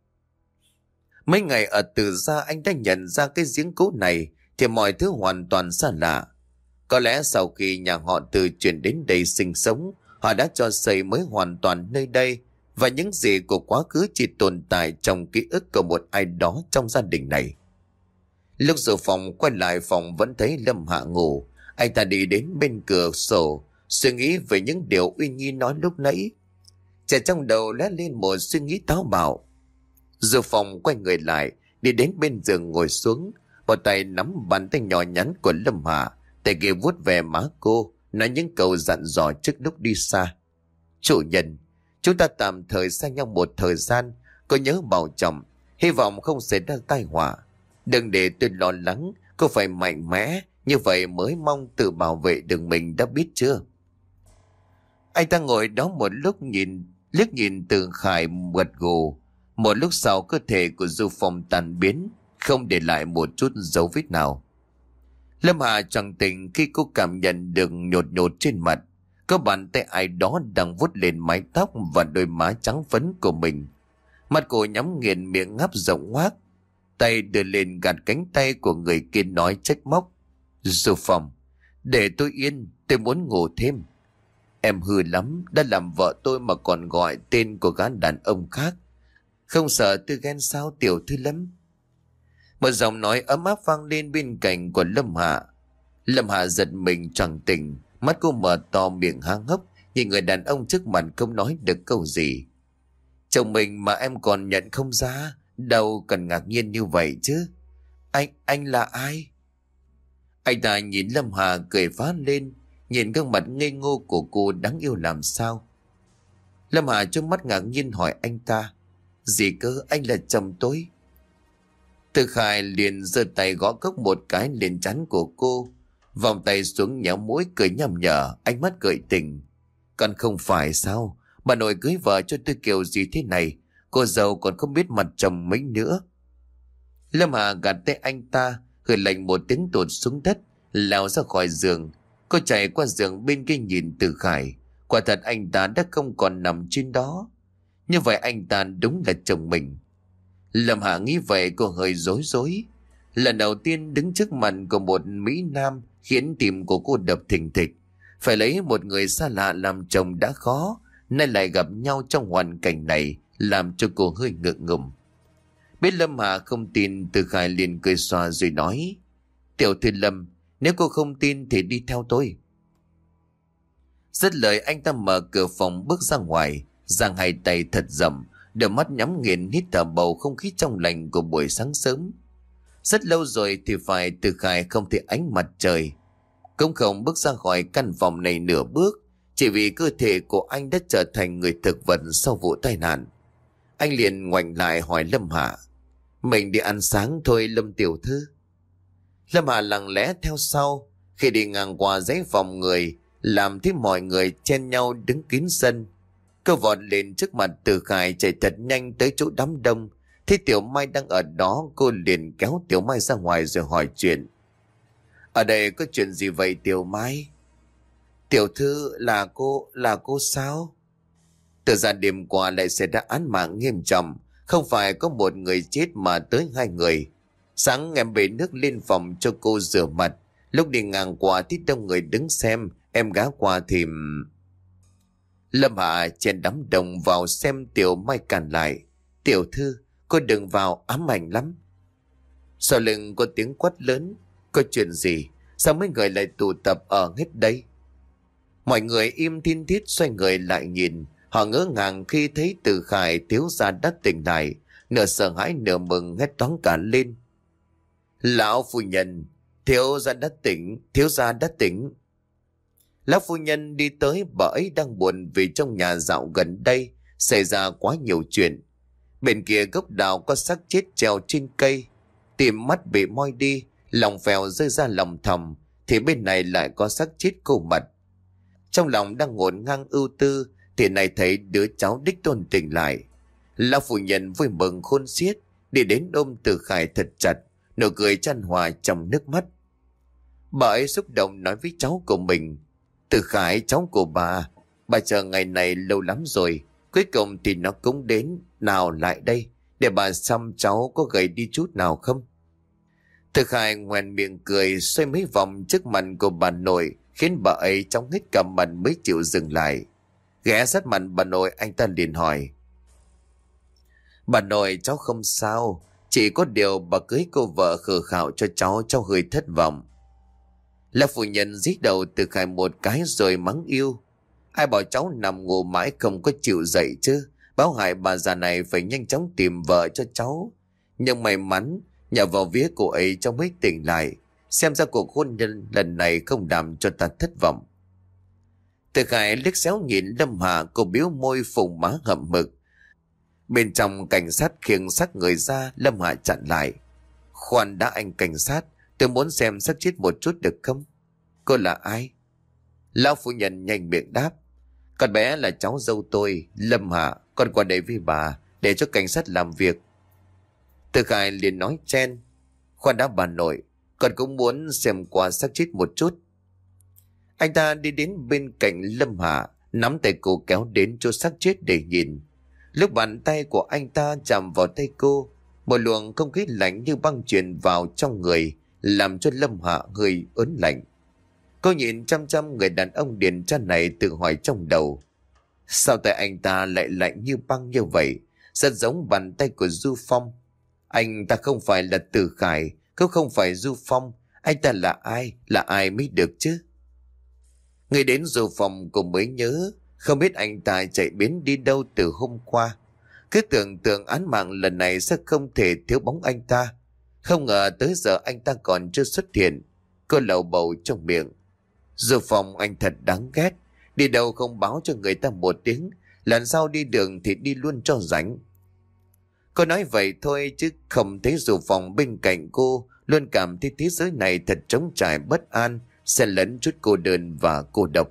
[SPEAKER 1] Mấy ngày ở Từ Gia anh đã nhận ra cái giếng cũ này thì mọi thứ hoàn toàn xa lạ. Có lẽ sau khi nhà họ Từ chuyển đến đây sinh sống, họ đã cho xây mới hoàn toàn nơi đây, và những gì của quá khứ chỉ tồn tại trong ký ức của một ai đó trong gia đình này. Lúc dự phòng quay lại phòng vẫn thấy Lâm Hạ ngủ. Anh ta đi đến bên cửa sổ, suy nghĩ về những điều Uy Nhi nói lúc nãy. Trẻ trong đầu lóe lên một suy nghĩ táo bạo. Dự phòng quay người lại, đi đến bên giường ngồi xuống, một tay nắm bàn tay nhỏ nhắn của Lâm Hạ, tay kia vuốt về má cô, nói những câu dặn dò trước lúc đi xa. Chủ nhân, chúng ta tạm thời xa nhau một thời gian, cô nhớ bảo trọng, hy vọng không xảy ra tai họa. Đừng để tôi lo lắng, cô phải mạnh mẽ, như vậy mới mong tự bảo vệ được mình, đã biết chưa? Anh ta ngồi đó một lúc liếc nhìn Từ Khải gật gù. Một lúc sau cơ thể của Du Phong tan biến, không để lại một chút dấu vết nào. Lâm Hà chẳng tỉnh khi cô cảm nhận được nhột nhột trên mặt. Có bàn tay ai đó đang vuốt lên mái tóc và đôi má trắng phấn của mình. Mặt cô nhắm nghiền, miệng ngáp rộng ngoác. Tay đưa lên gạt cánh tay của người kia nói trách móc. Du Phong, để tôi yên, tôi muốn ngủ thêm. Em hư lắm, đã làm vợ tôi mà còn gọi tên của gã đàn ông khác. Không sợ tôi ghen sao tiểu thư Lâm? Một giọng nói ấm áp vang lên bên cạnh của Lâm Hạ. Lâm Hạ giật mình choàng tỉnh, mắt cô mở to, miệng há hốc, nhìn người đàn ông trước mặt không nói được câu gì. Chồng mình mà em còn nhận không ra, đâu cần ngạc nhiên như vậy chứ. Anh là ai? Anh ta nhìn Lâm Hà cười phá lên, nhìn gương mặt ngây ngô của cô đáng yêu làm sao. Lâm Hà trong mắt ngạc nhiên hỏi anh ta, gì cơ, anh là chồng tôi? Từ Khải liền giơ tay gõ cốc một cái lên trán của cô, vòng tay xuống nhéo mũi cười nhằm nhở, ánh mắt gợi tình. Còn không phải sao, bà nội cưới vợ cho tôi kiểu gì thế này, cô dâu còn không biết mặt chồng mấy nữa. Lâm Hà gạt tay anh ta, hừ lạnh một tiếng tụt xuống đất, lao ra khỏi giường. Cô chạy qua giường bên kia nhìn Từ Khải, quả thật anh ta đã không còn nằm trên đó. Như vậy anh ta đúng là chồng mình. Lâm Hạ nghĩ vậy cô hơi rối rối. Lần đầu tiên đứng trước mặt của một Mỹ Nam khiến tim của cô đập thình thịch. Phải lấy một người xa lạ làm chồng đã khó, nay lại gặp nhau trong hoàn cảnh này, làm cho cô hơi ngượng ngùng. Biết Lâm Hạ không tin, Từ Khải liền cười xòa rồi nói, tiểu thư Lâm, nếu cô không tin thì đi theo tôi. Dứt lời anh ta mở cửa phòng bước ra ngoài, giang hai tay thật rộng, đôi mắt nhắm nghiền hít thở bầu không khí trong lành của buổi sáng sớm. Rất lâu rồi thì phải Từ Khải không thể ánh mặt trời, cũng không bước ra khỏi căn phòng này nửa bước, chỉ vì cơ thể của anh đã trở thành người thực vật sau vụ tai nạn. Anh liền ngoảnh lại hỏi Lâm Hạ, mình đi ăn sáng thôi Lâm tiểu thư. Lâm Hạ lặng lẽ theo sau. Khi đi ngang qua dãy phòng người, làm thế mọi người chen nhau đứng kín sân. Cô vọt lên trước mặt Từ Khải, chạy thật nhanh tới chỗ đám đông. Thấy Tiểu Mai đang ở đó, cô liền kéo Tiểu Mai ra ngoài rồi hỏi chuyện. Ở đây có chuyện gì vậy Tiểu Mai? Tiểu thư, là cô sao? Từ ra đêm qua lại xảy ra án mạng nghiêm trọng, không phải có một người chết mà tới hai người. Sáng em bê nước lên phòng cho cô rửa mặt, lúc đi ngang qua thì đông người đứng xem, em ghé qua thì... Lâm Hạ chen đám đông vào xem, Tiểu Mai cản lại. Tiểu thư, cô đừng vào, ám ảnh lắm. Sau lưng có tiếng quát lớn, có chuyện gì? Sao mấy người lại tụ tập ở hết đây? Mọi người im thiên thiết xoay người lại nhìn. Họ ngỡ ngàng khi thấy Từ Khải thiếu gia đã tỉnh lại, nửa sợ hãi nửa mừng hét toáng cả lên. Lão phu nhân, thiếu gia đã tỉnh, thiếu gia đã tỉnh. Lão phu nhân đi tới, bà ấy đang buồn vì trong nhà dạo gần đây xảy ra quá nhiều chuyện. Bên kia gốc đào có xác chết treo trên cây, tim mắt bị moi đi, lòng phèo rơi ra lòng thầm, thì bên này lại có xác chết cô mật. Trong lòng đang ngổn ngang ưu tư thì này thấy đứa cháu đích tôn tỉnh lại. Lão phu nhân vui mừng khôn xiết, đi đến ôm Từ Khải thật chặt, nụ cười chan hòa trong nước mắt. Bà ấy xúc động nói với cháu của mình: Từ Khải, cháu của bà chờ ngày này lâu lắm rồi, cuối cùng thì nó cũng đến. Nào lại đây, để bà xăm cháu có gầy đi chút nào không? Từ Khải ngoèn miệng cười, xoay mấy vòng trước mặt của bà nội, khiến bà ấy chóng hết cả mặt mới chịu dừng lại. Ghé sát mặt bà nội, anh ta liền hỏi: Bà nội, cháu không sao, chỉ có điều bà cưới cô vợ khờ khạo cho cháu hơi thất vọng. Lão phu nhân dí đầu Từ Khải một cái rồi mắng yêu: Ai bảo cháu nằm ngủ mãi không có chịu dậy chứ? Báo hại bà già này phải nhanh chóng tìm vợ cho cháu. Nhưng may mắn nhờ vào vía cô ấy cháu mới tỉnh lại. Xem ra cuộc hôn nhân lần này không làm cho ta thất vọng. Từ Khải liếc xéo nhìn Lâm Hà, cô biếu môi phùng má hậm hực. Bên trong cảnh sát khiêng xác người ra, Lâm Hà chặn lại: Khoan đã anh cảnh sát, tôi muốn xem xác chết một chút được không? Cô là ai? Lão phu nhân nhanh miệng đáp: Con bé là cháu dâu tôi, Lâm Hạ. Con qua đây với bà để cho cảnh sát làm việc. Từ Khải liền nói chen: Khoan đã bà nội, con cũng muốn xem qua xác chết một chút. Anh ta đi đến bên cạnh Lâm Hạ, nắm tay cô kéo đến chỗ xác chết để nhìn. Lúc bàn tay của anh ta chạm vào tay cô, một luồng không khí lạnh như băng truyền vào trong người, làm cho Lâm Hạ hơi ớn lạnh. Cô nhìn chăm chăm người đàn ông điển trai này, tự hỏi trong đầu: Sao tay anh ta lại lạnh như băng như vậy? Rất giống bàn tay của Du Phong. Anh ta không phải là Từ Khải, cũng không phải Du Phong. Anh ta là ai? Là ai mới được chứ? Người đến Du Phong cô mới nhớ, không biết anh ta chạy biến đi đâu từ hôm qua. Cứ tưởng tượng án mạng lần này sẽ không thể thiếu bóng anh ta. Không ngờ tới giờ anh ta còn chưa xuất hiện. Cô lầu bầu trong miệng: Du Phong anh thật đáng ghét. Đi đâu không báo cho người ta một tiếng, lần sau đi đường thì đi luôn cho rảnh. Cô nói vậy thôi chứ không thấy Du Phong bên cạnh cô, luôn cảm thấy thế giới này thật trống trải bất an, xen lẫn chút cô đơn và cô độc.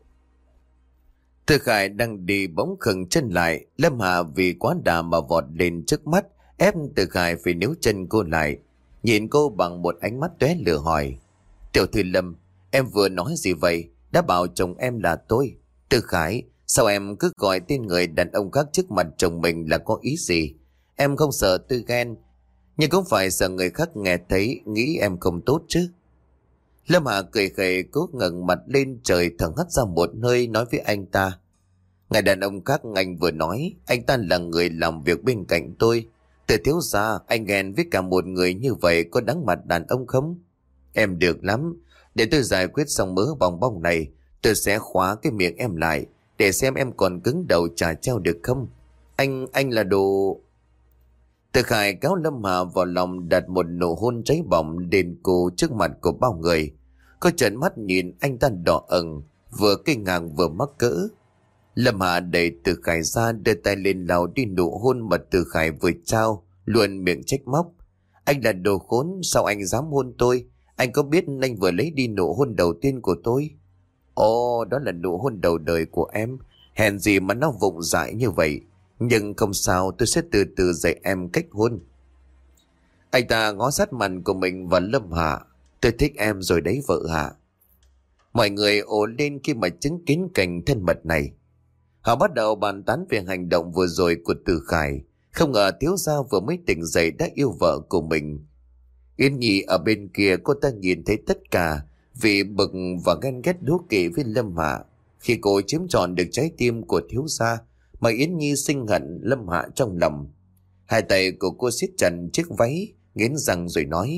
[SPEAKER 1] Từ Khải đang đi bỗng khựng chân lại. Lâm Hà vì quá đà mà vọt lên trước mắt, ép Từ Khải phải níu chân cô lại, nhìn cô bằng một ánh mắt tóe lửa hỏi: Tiểu thư Lâm, em vừa nói gì vậy? Đã bảo chồng em là tôi. Từ Khải, sao em cứ gọi tên người đàn ông khác trước mặt chồng mình là có ý gì? Em không sợ tôi ghen, nhưng cũng phải sợ người khác nghe thấy nghĩ em không tốt chứ. Lâm Hà cười khẩy, cố ngẩng mặt lên trời, thở hắt ra một hơi, nói với anh ta: Người đàn ông khác anh vừa nói, anh ta là người làm việc bên cạnh tôi. Từ thiếu gia, anh ghen với cả một người như vậy có đáng mặt đàn ông không? Em được lắm. Để tôi giải quyết xong mớ bong bong này, tôi sẽ khóa cái miệng em lại, để xem em còn cứng đầu chả treo được không. Anh là đồ... Từ Khải kéo Lâm Hà vào lòng, đặt một nụ hôn cháy bỏng lên cô trước mặt của bao người. Cô trợn mắt nhìn anh ta đỏ ửng, vừa kinh ngạc vừa mắc cỡ. Lâm Hà đẩy Từ Khải ra, đưa tay lên lau đi nụ hôn mà Từ Khải vừa trao, luôn miệng trách móc: Anh là đồ khốn, sao anh dám hôn tôi? Anh có biết anh vừa lấy đi nụ hôn đầu tiên của tôi? Ồ, đó là nụ hôn đầu đời của em. Hèn gì mà nó vụng dại như vậy. Nhưng không sao, tôi sẽ từ từ dạy em cách hôn. Anh ta ngó sát mặt của mình và Lâm Hạ: Tôi thích em rồi đấy vợ Hạ. Mọi người ồ lên khi mà chứng kiến cảnh thân mật này. Họ bắt đầu bàn tán về hành động vừa rồi của Từ Khải. Không ngờ thiếu gia vừa mới tỉnh dậy đã yêu vợ của mình. Yến Nhi ở bên kia, cô ta nhìn thấy tất cả, vì bực và ghen ghét đố kỵ với Lâm Hạ. Khi cô chiếm trọn được trái tim của thiếu gia, mà Yến Nhi sinh hận Lâm Hạ trong lòng. Hai tay của cô siết chặt chiếc váy, nghiến răng rồi nói: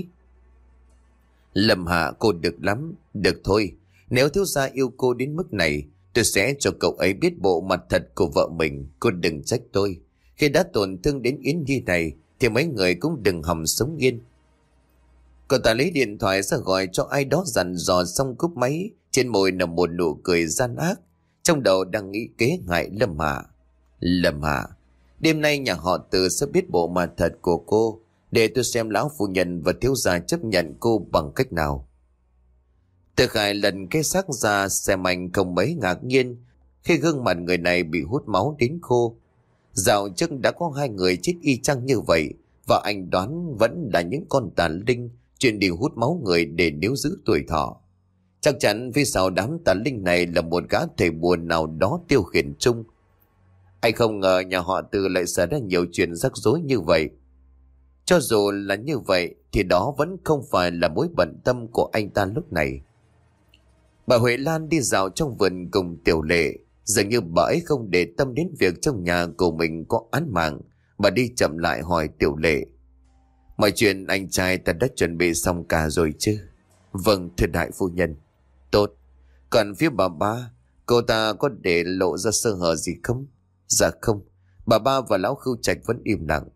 [SPEAKER 1] Lâm Hạ, cô được lắm. Được thôi, nếu thiếu gia yêu cô đến mức này, tôi sẽ cho cậu ấy biết bộ mặt thật của vợ mình. Cô đừng trách tôi. Khi đã tổn thương đến Yến Nhi này, thì mấy người cũng đừng hòng sống yên. Cậu ta lấy điện thoại ra gọi cho ai đó dặn dò xong cúp máy, trên môi nở một nụ cười gian ác, trong đầu đang nghĩ kế ngại Lâm Hạ. Lâm Hạ, đêm nay nhà họ Từ sẽ biết bộ mặt thật của cô, để tôi xem lão phu nhân và thiếu gia chấp nhận cô bằng cách nào. Từ Khải lần cái xác ra xem, anh không mấy ngạc nhiên khi gương mặt người này bị hút máu đến khô. Dạo trước đã có hai người chết y chang như vậy, và anh đoán vẫn là những con tà linh chuyên đi hút máu người để níu giữ tuổi thọ. Chắc chắn phía sau đám tà linh này là một gã thầy bùa nào đó tiêu khiển chung. Anh không ngờ nhà họ Từ lại xảy ra nhiều chuyện rắc rối như vậy. Cho dù là như vậy thì đó vẫn không phải là mối bận tâm của anh ta lúc này. Bà Huệ Lan đi dạo trong vườn cùng Tiểu Lệ, dường như bà ấy không để tâm đến việc trong nhà của mình có án mạng, mà đi chậm lại hỏi Tiểu Lệ: mọi chuyện anh trai ta đã chuẩn bị xong cả rồi chứ? Vâng thưa đại phu nhân. Tốt. Còn phía bà ba, cô ta có để lộ ra sơ hở gì không? Dạ không. Bà ba và lão Khưu Trạch vẫn im lặng.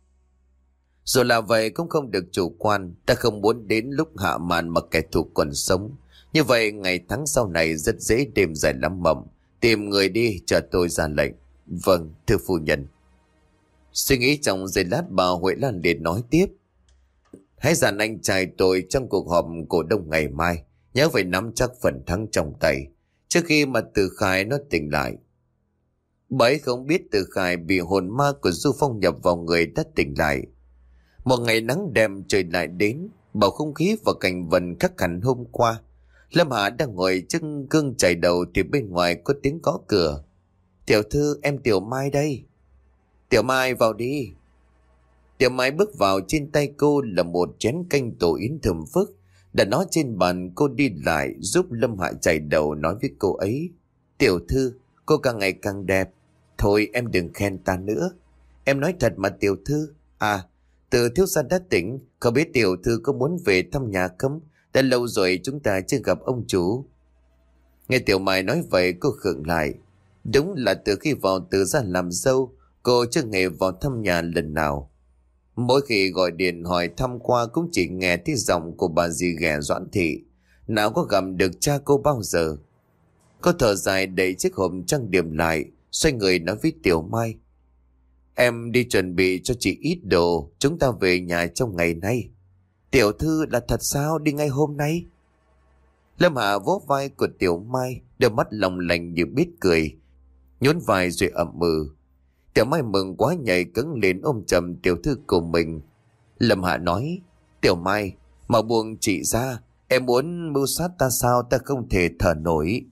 [SPEAKER 1] Rồi là vậy cũng không được chủ quan. Ta không muốn đến lúc hạ màn mà kẻ thù còn sống. Như vậy ngày tháng sau này rất dễ đêm dài lắm mộng. Tìm người đi chờ tôi ra lệnh. Vâng thưa phu nhân. Suy nghĩ trong giây lát, bà Huệ Lan liền nói tiếp: hãy dặn anh trai tôi trong cuộc họp cổ đông ngày mai nhớ phải nắm chắc phần thắng trong tay trước khi mà Từ Khải nó tỉnh lại. Bà ấy không biết Từ Khải bị hồn ma của Du Phong nhập vào người đã tỉnh lại. Một ngày nắng đêm trời lại đến, bầu không khí và cảnh vật khác hẳn hôm qua. Lâm Hạ đang ngồi trước gương chải đầu thì bên ngoài có tiếng gõ cửa. Tiểu thư, em Tiểu Mai đây. Tiểu Mai vào đi. Tiểu Mai bước vào, trên tay cô là một chén canh tổ yến thơm phức. Đặt nó trên bàn, cô đi lại giúp Lâm Hạ chải đầu, nói với cô ấy: tiểu thư, cô càng ngày càng đẹp. Thôi em đừng khen ta nữa. Em nói thật mà tiểu thư. À, Từ thiếu gia đã tỉnh, không biết tiểu thư có muốn về thăm nhà không? Đã lâu rồi chúng ta chưa gặp ông chủ. Nghe Tiểu Mai nói vậy, cô khựng lại. Đúng là từ khi vào Từ gia làm dâu, cô chưa hề vào thăm nhà lần nào. Mỗi khi gọi điện hỏi thăm qua cũng chỉ nghe thấy giọng của bà dì ghẻ Doãn Thị, nào có gặp được cha cô bao giờ. Cô thở dài đẩy chiếc hộp trang điểm lại, xoay người nói với Tiểu Mai: em đi chuẩn bị cho chị ít đồ, chúng ta về nhà trong ngày nay. Tiểu thư, là thật sao, đi ngay hôm nay? Lâm Hạ vỗ vai của Tiểu Mai, đôi mắt long lanh như biết cười, nhún vai rồi ậm ừ. Tiểu Mai mừng quá nhảy cẫng lên ôm chầm tiểu thư của mình. Lâm Hạ nói: Tiểu Mai, mà buông chị ra, em muốn mưu sát ta sao? Ta không thể thở nổi.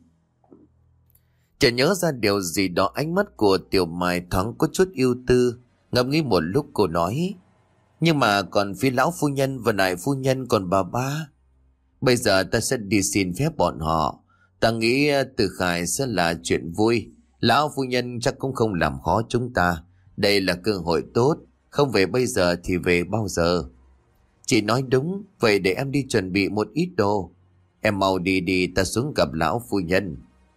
[SPEAKER 1] Chợt nhớ ra điều gì đó, ánh mắt của Tiểu Mai thoáng có chút ưu tư. Ngẫm nghĩ một lúc, cô nói: nhưng mà còn phía lão phu nhân và đại phu nhân, còn bà ba. Bây giờ ta sẽ đi xin phép bọn họ. Ta nghĩ Từ Khải sẽ là chuyện vui. Lão phu nhân chắc cũng không làm khó chúng ta. Đây là cơ hội tốt, không về bây giờ thì về bao giờ? Chị nói đúng. Vậy để em đi chuẩn bị một ít đồ. Em mau đi đi, ta xuống gặp lão phu nhân.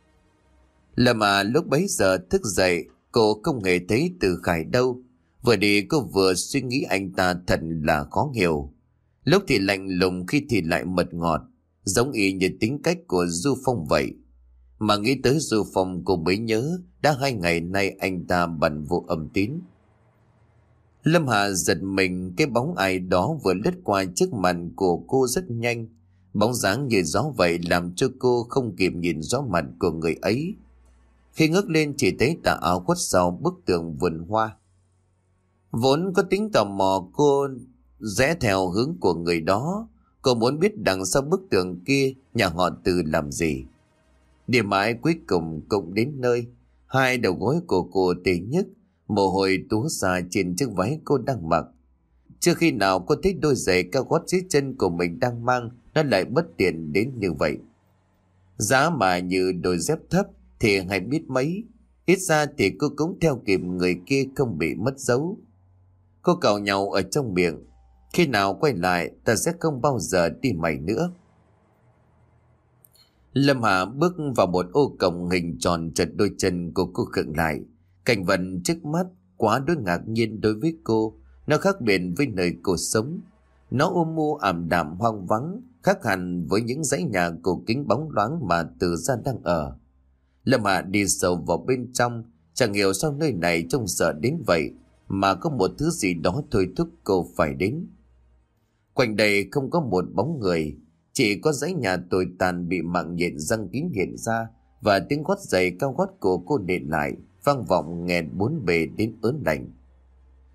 [SPEAKER 1] Là mà lúc bấy giờ thức dậy, cô không hề thấy Từ Khải đâu. Vừa đi cô vừa suy nghĩ anh ta thật là khó hiểu. Lúc thì lạnh lùng, khi thì lại mật ngọt, giống y như tính cách của Du Phong vậy. Mà nghĩ tới Du Phong, cô mới nhớ đã 2 ngày nay anh ta bận vụ âm tín. Lâm Hà giật mình, cái bóng ai đó vừa lướt qua trước mặt của cô rất nhanh. Bóng dáng như gió vậy làm cho cô không kịp nhìn rõ mặt của người ấy. Khi ngước lên chỉ thấy tà áo khuất sau bức tường vườn hoa. Vốn có tính tò mò, cô rẽ theo hướng của người đó. Cô muốn biết đằng sau bức tường kia nhà họ Từ làm gì. Đi mãi cuối cùng cũng đến nơi. 2 đầu gối của cô tê nhức, mồ hôi túa ra trên chiếc váy cô đang mặc. Chưa khi nào cô thấy đôi giày cao gót dưới chân của mình đang mang nó lại bất tiện đến như vậy. Giá mà như đôi dép thấp thì hay biết mấy, ít ra thì cô cũng theo kịp người kia, không bị mất dấu. Cô cào nhau ở trong miệng: khi nào quay lại ta sẽ không bao giờ đi mày nữa. Lâm Hà bước vào một ô cổng hình tròn, chật đôi chân của cô khựng lại. Cảnh vật trước mắt quá đối ngạc nhiên đối với cô. Nó khác biệt với nơi cô sống. Nó âm u ảm đạm hoang vắng, khác hẳn với những dãy nhà cổ kính bóng loáng mà Từ gia đang ở. Lâm Hà đi sâu vào bên trong, chẳng hiểu sao nơi này trông sợ đến vậy, mà có một thứ gì đó thôi thúc cô phải đến. Quanh đây không có một bóng người, chỉ có dãy nhà tồi tàn bị mạng nhện răng kín hiện ra, và tiếng gót giày cao gót của cô nện lại vang vọng nghẹn bốn bề đến ớn lạnh.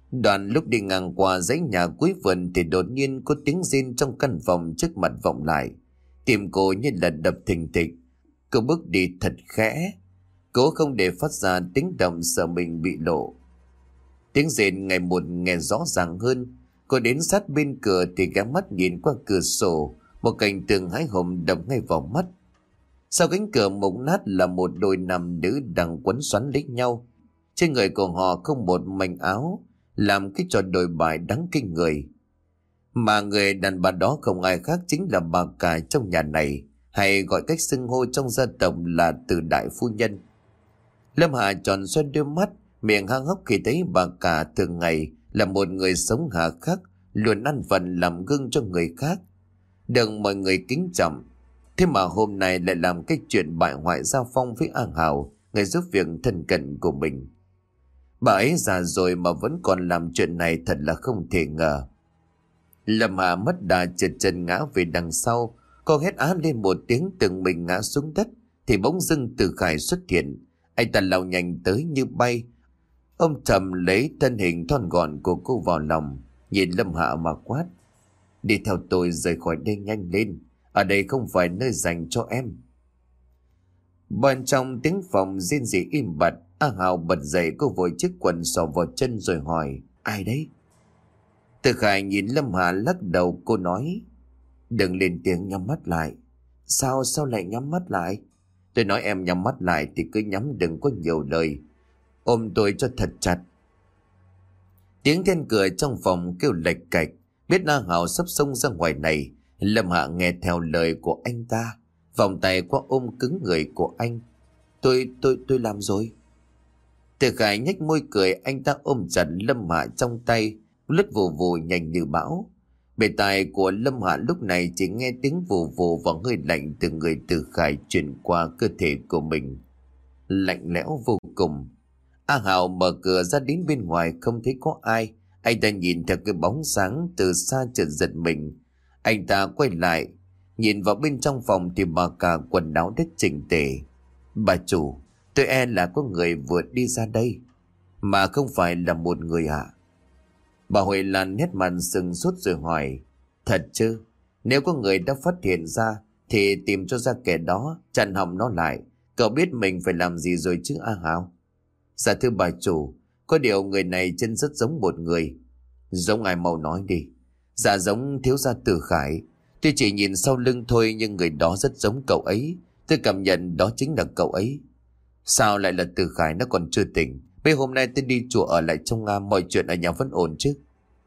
[SPEAKER 1] Đoạn lúc đi ngang qua dãy nhà cuối vườn thì đột nhiên có tiếng rên trong căn phòng trước mặt vọng lại. Tim cô như là đập thình thịch. Cô bước đi thật khẽ, cố không để phát ra tiếng động sợ mình bị lộ. Tiếng rên ngày một nghe rõ ràng hơn. Cô đến sát bên cửa thì ghé mắt nhìn qua cửa sổ. Một cảnh tượng hãi hùng đập ngay vào mắt. Sau cánh cửa mục nát là một đôi nam nữ đang quấn xoắn lấy nhau. Trên người của họ không một mảnh áo, làm cái trò đồi bại đáng kinh người. Mà người đàn bà đó không ai khác chính là bà cả trong nhà này, hay gọi cách xưng hô trong gia tộc là Từ đại phu nhân. Lâm Hà tròn xoay đôi mắt, miệng há hốc khi thấy bà cả thường ngày là một người sống hà khắc, luôn ăn vận làm gương cho người khác, được mọi người kính trọng. Thế mà hôm nay lại làm cái chuyện bại hoại gia phong với A Hào, người giúp việc thân cận của mình. Bà ấy già rồi mà vẫn còn làm chuyện này, thật là không thể ngờ. Lâm Hà mất đà trượt chân ngã về đằng sau. Cô hét á lên một tiếng, từng mình ngã xuống đất thì bỗng dưng Từ Khải xuất hiện. Anh ta lao nhanh tới như bay, ông trầm lấy thân hình thon gọn của cô vào lòng, nhìn Lâm Hạ mà quát: "Đi theo tôi rời khỏi đây nhanh lên, ở đây không phải nơi dành cho em." Bên trong tiếng phòng rên rỉ im bặt. A Hào bật dậy, cô vội chiếc quần xỏ vào chân rồi hỏi: "Ai đấy?" Từ Khải nhìn Lâm Hà lắc đầu, cô nói: "Đừng lên tiếng, nhắm mắt lại." Sao lại nhắm mắt lại?" "Tôi nói em nhắm mắt lại thì cứ nhắm, đừng có nhiều lời. Ôm tôi cho thật chặt." Tiếng then cửa trong phòng kêu lệch cạch. Biết A Hào sắp xông ra ngoài này, Lâm Hạ nghe theo lời của anh ta, vòng tay qua ôm cứng người của anh. Tôi làm rồi." Từ Khải nhếch môi cười, anh ta ôm chặt Lâm Hạ trong tay, lướt vù vù nhanh như bão. Bề tai của Lâm Hạ lúc này chỉ nghe tiếng vù vù và hơi lạnh từ người Từ Khải truyền qua cơ thể của mình, lạnh lẽo vô cùng. A Hào mở cửa ra đến bên ngoài không thấy có ai. Anh ta nhìn theo cái bóng sáng từ xa chợt giật mình. Anh ta quay lại nhìn vào bên trong phòng thì bà cả quần áo rất chỉnh tề. "Bà chủ, tôi e là có người vừa đi ra đây." "Mà không phải là một người ạ?" Bà Huệ Lan nét mặt sừng sốt rồi hỏi: "Thật chứ? Nếu có người đã phát hiện ra thì tìm cho ra kẻ đó, chặn họng nó lại. Cậu biết mình phải làm gì rồi chứ A Hào?" "Dạ thưa bà chủ, có điều người này chân rất giống một người." "Giống ai, mau nói đi." "Dạ giống thiếu gia Từ Khải. Tôi chỉ nhìn sau lưng thôi nhưng người đó rất giống cậu ấy. Tôi cảm nhận đó chính là cậu ấy." "Sao lại là Từ Khải, nó còn chưa tỉnh. Mấy hôm nay tôi đi chùa ở lại trong Nga, mọi chuyện ở nhà vẫn ổn chứ?"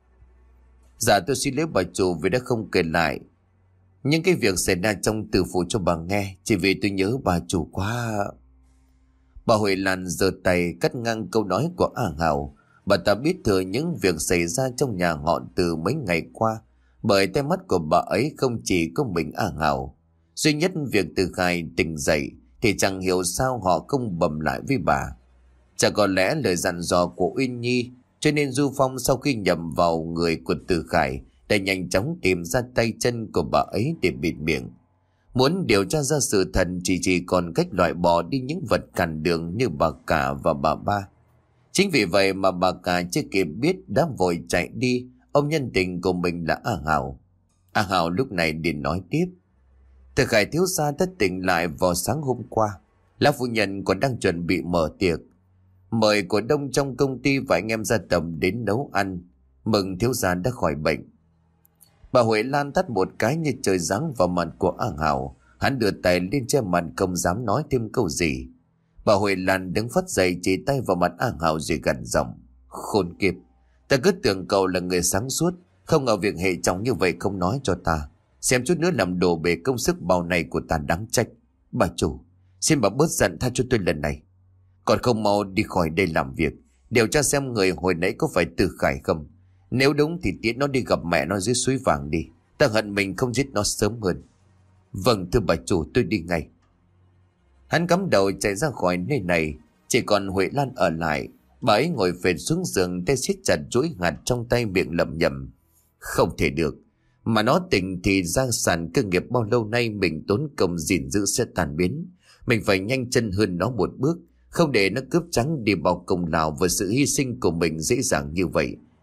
[SPEAKER 1] "Dạ tôi xin lỗi bà chủ vì đã không kể lại những cái việc xảy ra trong tử phủ cho bà nghe, chỉ vì tôi nhớ bà chủ quá." Bà Huệ Lan giơ tay cắt ngang câu nói của A Hào. Bà ta biết thừa những việc xảy ra trong nhà họ từ mấy ngày qua, bởi tay mắt của bà ấy không chỉ có mình A Hào. Duy nhất việc Từ Khải tỉnh dậy thì chẳng hiểu sao họ không bẩm lại với bà. Chả có lẽ lời dặn dò của Uyên Nhi, cho nên Du Phong sau khi nhầm vào người của Từ Khải đã nhanh chóng tìm ra tay chân của bà ấy để bịt miệng. Muốn điều tra ra sự thật chỉ còn cách loại bỏ đi những vật cản đường như bà cả và bà ba. Chính vì vậy mà bà cả chưa kịp biết đã vội chạy đi ôm nhân tình của mình là A Hào. A Hào lúc này liền nói tiếp: "Từ Khải thiếu gia đã tỉnh lại vào sáng hôm qua. Lão phu nhân còn đang chuẩn bị mở tiệc, mời cổ đông trong công ty và anh em gia tộc đến nấu ăn, mừng thiếu gia đã khỏi bệnh." Bà Huệ Lan tắt một cái như trời giáng vào mặt của A Hào. Hắn đưa tay lên che mặt không dám nói thêm câu gì. Bà Huệ Lan đứng phắt dậy chỉ tay vào mặt A Hào rồi gằn giọng: "Khốn kiếp, ta cứ tưởng cậu là người sáng suốt, không ngờ việc hệ trọng như vậy không nói cho ta. Xem chút nữa làm đổ bể công sức bao này của ta, đáng trách. Bà chủ, xin bà bớt giận tha cho tôi lần này. Còn không mau đi khỏi đây làm việc, điều tra xem người hồi nãy có phải Từ Khải không. Nếu đúng thì tiễn nó đi gặp mẹ nó dưới suối vàng đi. Ta hận mình không giết nó sớm hơn." "Vâng thưa bà chủ, tôi đi ngay." Hắn cắm đầu chạy ra khỏi nơi này. Chỉ còn Huệ Lan ở lại. Bà ấy ngồi phệt xuống giường, tay siết chặt chuỗi hạt trong tay, miệng lẩm nhẩm: "Không thể được. Mà nó tỉnh thì gia sản cơ nghiệp bao lâu nay mình tốn công gìn giữ sẽ tan biến. Mình phải nhanh chân hơn nó một bước, không để nó cướp trắng đi bao công lao và sự hy sinh của mình dễ dàng như vậy.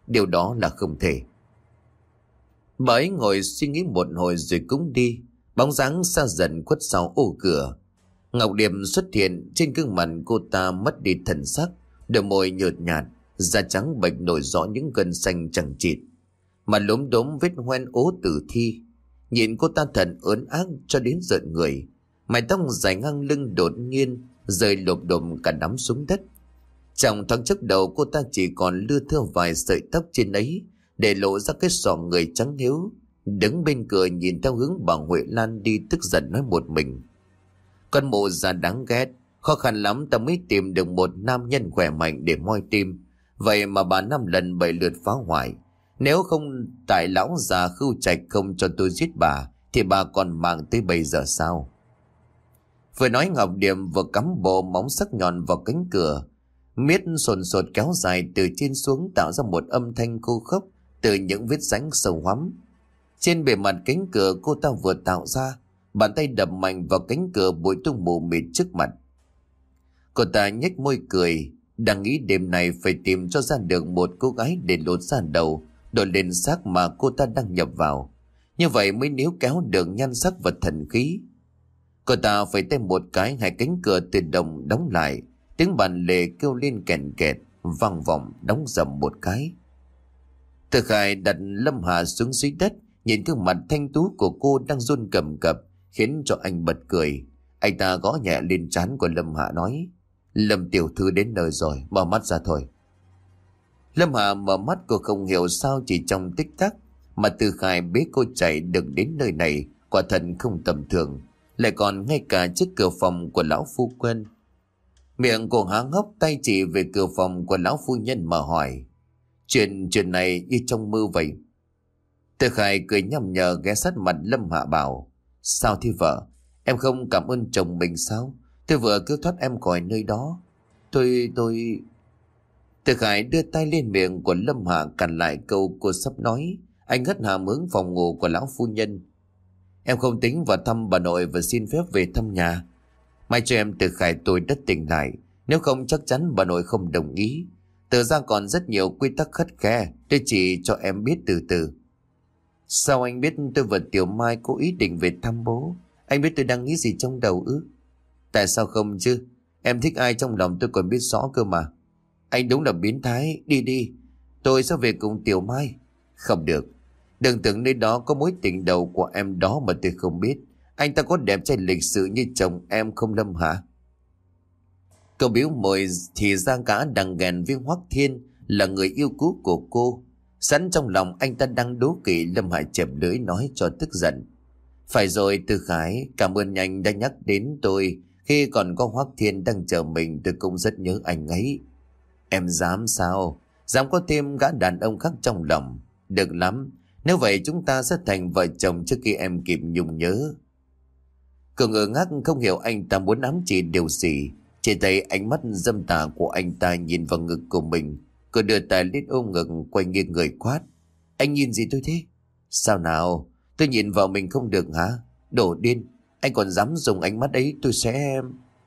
[SPEAKER 1] Điều đó là không thể. Bà ấy ngồi suy nghĩ một hồi rồi cũng đi. Bóng dáng xa dần khuất sau ô cửa. Ngọc Điệp xuất hiện, trên gương mặt cô ta mất đi thần sắc, đôi môi nhợt nhạt, da trắng bệch nổi rõ những gân xanh chằng chịt, mà lốm đốm vết hoen ố tử thi. Nhìn cô ta thật ớn ác cho đến rợn người. Mái tóc dài ngang lưng đột nhiên rơi lộp đồm cả đám xuống đất. Trong thoáng chốc đầu cô ta chỉ còn lưa thưa vài sợi tóc trên ấy, để lộ ra cái sọ người trắng hiếu. Đứng bên cửa nhìn theo hướng bà Huệ Lan đi, tức giận nói một mình: con mụ già đáng ghét, khó khăn lắm ta mới tìm được một nam nhân khỏe mạnh để moi tim, vậy mà bà 5 lần 7 lượt phá hoại. Nếu không tại lão già Khưu Trạch không cho tôi giết bà, thì bà còn mạng tới bây giờ sao? Vừa nói Ngọc Điệp vừa cắm bộ móng sắc nhọn vào cánh cửa, miết sồn sột kéo dài từ trên xuống, tạo ra một âm thanh khô khốc từ những vết rãnh sâu hoắm. Trên bề mặt cánh cửa cô ta vừa tạo ra, bàn tay đập mạnh vào cánh cửa bụi tung mù mịt trước mặt. Cô ta nhếch môi cười, đang nghĩ đêm này phải tìm cho ra được một cô gái để lột ra đầu, đổi lên xác mà cô ta đang nhập vào. Như vậy mới níu kéo được nhan sắc và thần khí. Cô ta phải tay một cái, hai cánh cửa tự động đóng lại, tiếng bàn lề kêu lên kèn kẹt, vang vọng đóng dầm một cái. Từ Khải đặt Lâm Hà xuống dưới đất, nhìn gương mặt thanh tú của cô đang run cầm cập, khiến cho anh bật cười. Anh ta gõ nhẹ lên trán của Lâm Hạ nói: Lâm tiểu thư đến nơi rồi, mở mắt ra thôi. Lâm Hạ mở mắt, cô không hiểu sao chỉ trong tích tắc mà Từ Khải bế cô chạy được đến nơi này, quả thật không tầm thường, lại còn ngay cả trước cửa phòng của lão phu quân. Miệng cô há hốc, tay chỉ về cửa phòng của lão phu nhân mà hỏi: Chuyện này như trong mơ vậy. Từ Khải cười nhăm nhở ghé sát mặt Lâm Hạ bảo: Sao thế vợ, em không cảm ơn chồng mình sao? Tôi vừa cứu thoát em khỏi nơi đó. Tôi... Từ Khải đưa tay lên miệng của Lâm Hạ cản lại câu cô sắp nói. Anh hất hàm hướng phòng ngủ của lão phu nhân. Em không tính vào thăm bà nội và xin phép về thăm nhà. Mai cho em Từ Khải tôi đất tỉnh lại, nếu không chắc chắn bà nội không đồng ý. Từ ra còn rất nhiều quy tắc khắt khe, tôi chỉ cho em biết từ từ. Sao anh biết tôi và Tiểu Mai có ý định về thăm bố? Anh biết tôi đang nghĩ gì trong đầu ư? Tại sao không chứ? Em thích ai trong lòng tôi còn biết rõ cơ mà. Anh đúng là biến thái. Đi đi, tôi sẽ về cùng Tiểu Mai. Không được, đừng tưởng nơi đó có mối tình đầu của em đó mà tôi không biết. Anh ta có đẹp trai lịch sự như chồng em không Lâm hả? Cậu biếu môi thì ra cả đang ghen với Hoắc Thiên là người yêu cũ của cô. Sẵn trong lòng anh ta đang đố kỵ, Lâm Hải chẹp lưỡi nói cho tức giận: Phải rồi Từ Khải, cảm ơn anh đã nhắc đến tôi. Khi còn có Hoắc Thiên đang chờ mình, tôi cũng rất nhớ anh ấy. Em dám sao? Dám có thêm gã đàn ông khác trong lòng? Được lắm, nếu vậy chúng ta sẽ thành vợ chồng trước khi em kịp nhung nhớ. Cậu ngơ ngác không hiểu anh ta muốn ám chỉ điều gì. Chỉ thấy ánh mắt dâm tà của anh ta nhìn vào ngực của mình. Cô đưa tay lên ôm ngực, quay nghiêng người quát: Anh nhìn gì tôi thế? Sao nào? Tôi nhìn vào mình không được hả? Đồ điên, anh còn dám dùng ánh mắt ấy tôi sẽ...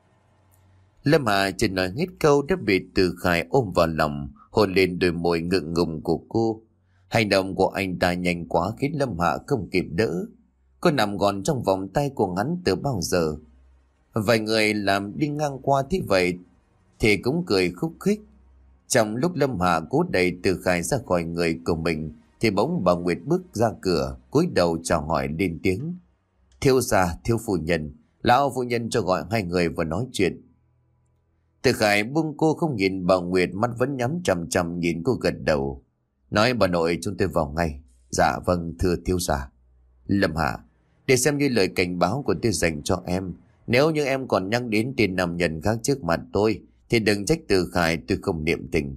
[SPEAKER 1] Lâm Hà chỉ nói hết câu đã bị Từ Khải ôm vào lòng, hôn lên đôi môi ngượng ngùng của cô. Hành động của anh ta nhanh quá khiến Lâm Hạ không kịp đỡ. Cô nằm gọn trong vòng tay của hắn từ bao giờ. Vài người làm đi ngang qua thế vậy thì cũng cười khúc khích. Trong lúc Lâm Hạ cố đẩy Từ Khải ra khỏi người của mình thì bỗng bà Nguyệt bước ra cửa, cúi đầu chào hỏi lên tiếng: Thiếu gia, thiếu phu nhân, lão phu nhân cho gọi hai người vào nói chuyện. Từ Khải buông cô không nhìn bà Nguyệt, mắt vẫn nhắm chằm chằm nhìn cô gật đầu. Nói bà nội chúng tôi vào ngay. Dạ vâng thưa thiếu gia. Lâm Hạ, để xem như lời cảnh báo của tôi dành cho em, nếu như em còn nhắc đến tên nam nhân khác trước mặt tôi thì đừng trách Từ Khải tôi không niệm tình.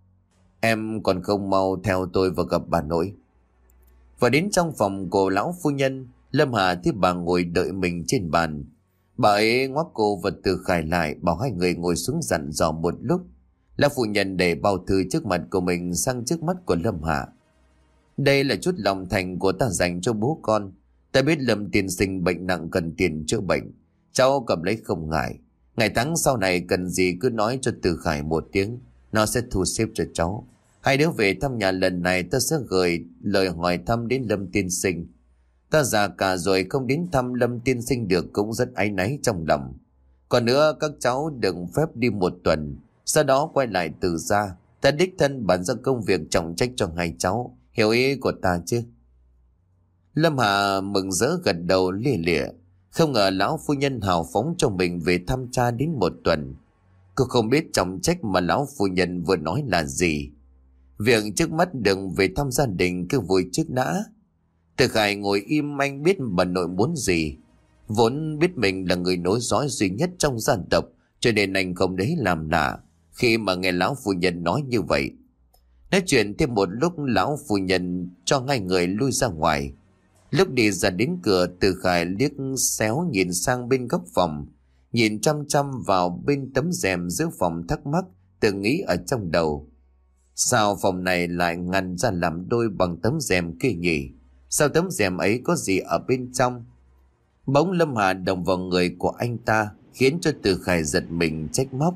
[SPEAKER 1] Em còn không mau theo tôi vào gặp bà nội. Và đến trong phòng của lão phu nhân, Lâm Hạ thấy bà ngồi đợi mình trên bàn. Bà ấy ngoắc cô và Từ Khải lại, bảo hai người ngồi xuống dặn dò một lúc. Lão phu nhân để bao thư trước mặt của mình sang trước mắt của Lâm Hạ. Đây là chút lòng thành của ta dành cho bố con. Ta biết Lâm tiên sinh bệnh nặng cần tiền chữa bệnh, cháu cầm lấy không ngại. Ngày tháng sau này cần gì cứ nói cho Từ Khải một tiếng, nó sẽ thu xếp cho cháu. Hai đứa về thăm nhà lần này ta sẽ gửi lời hỏi thăm đến Lâm tiên sinh. Ta già cả rồi không đến thăm Lâm tiên sinh được cũng rất áy náy trong lòng. Còn nữa các cháu đừng phép đi một tuần, sau đó quay lại Từ Gia. Ta đích thân bàn ra công việc trọng trách cho hai cháu, hiểu ý của ta chứ? Lâm Hà mừng rỡ gật đầu lia lịa. Không ngờ lão phu nhân hào phóng cho mình về thăm cha đến một tuần. Cô không biết trọng trách mà lão phu nhân vừa nói là gì. Việc trước mắt đừng về thăm gia đình cứ vui trước đã. Từ Khải ngồi im, anh biết bà nội muốn gì. Vốn biết mình là người nối dõi duy nhất trong gia tộc, cho nên anh không đấy làm lạ khi mà nghe lão phu nhân nói như vậy. Nói chuyện thêm một lúc, lão phu nhân cho hai người lui ra ngoài. Lúc đi ra đến cửa, Từ Khải liếc xéo nhìn sang bên góc phòng, nhìn chăm chăm vào bên tấm rèm giữa phòng, thắc mắc tự nghĩ ở trong đầu: sao phòng này lại ngăn ra làm đôi bằng tấm rèm kia nhỉ? Sao tấm rèm ấy có gì ở bên trong? Bỗng Lâm Hà đồng vào người của anh ta, khiến cho Từ Khải giật mình trách móc: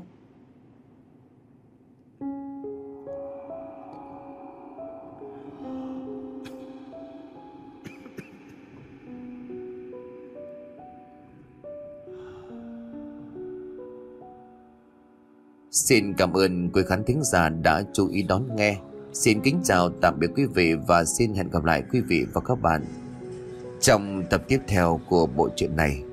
[SPEAKER 1] Xin cảm ơn quý khán thính giả đã chú ý đón nghe. Xin kính chào tạm biệt quý vị và xin hẹn gặp lại quý vị và các bạn trong tập tiếp theo của bộ truyện này.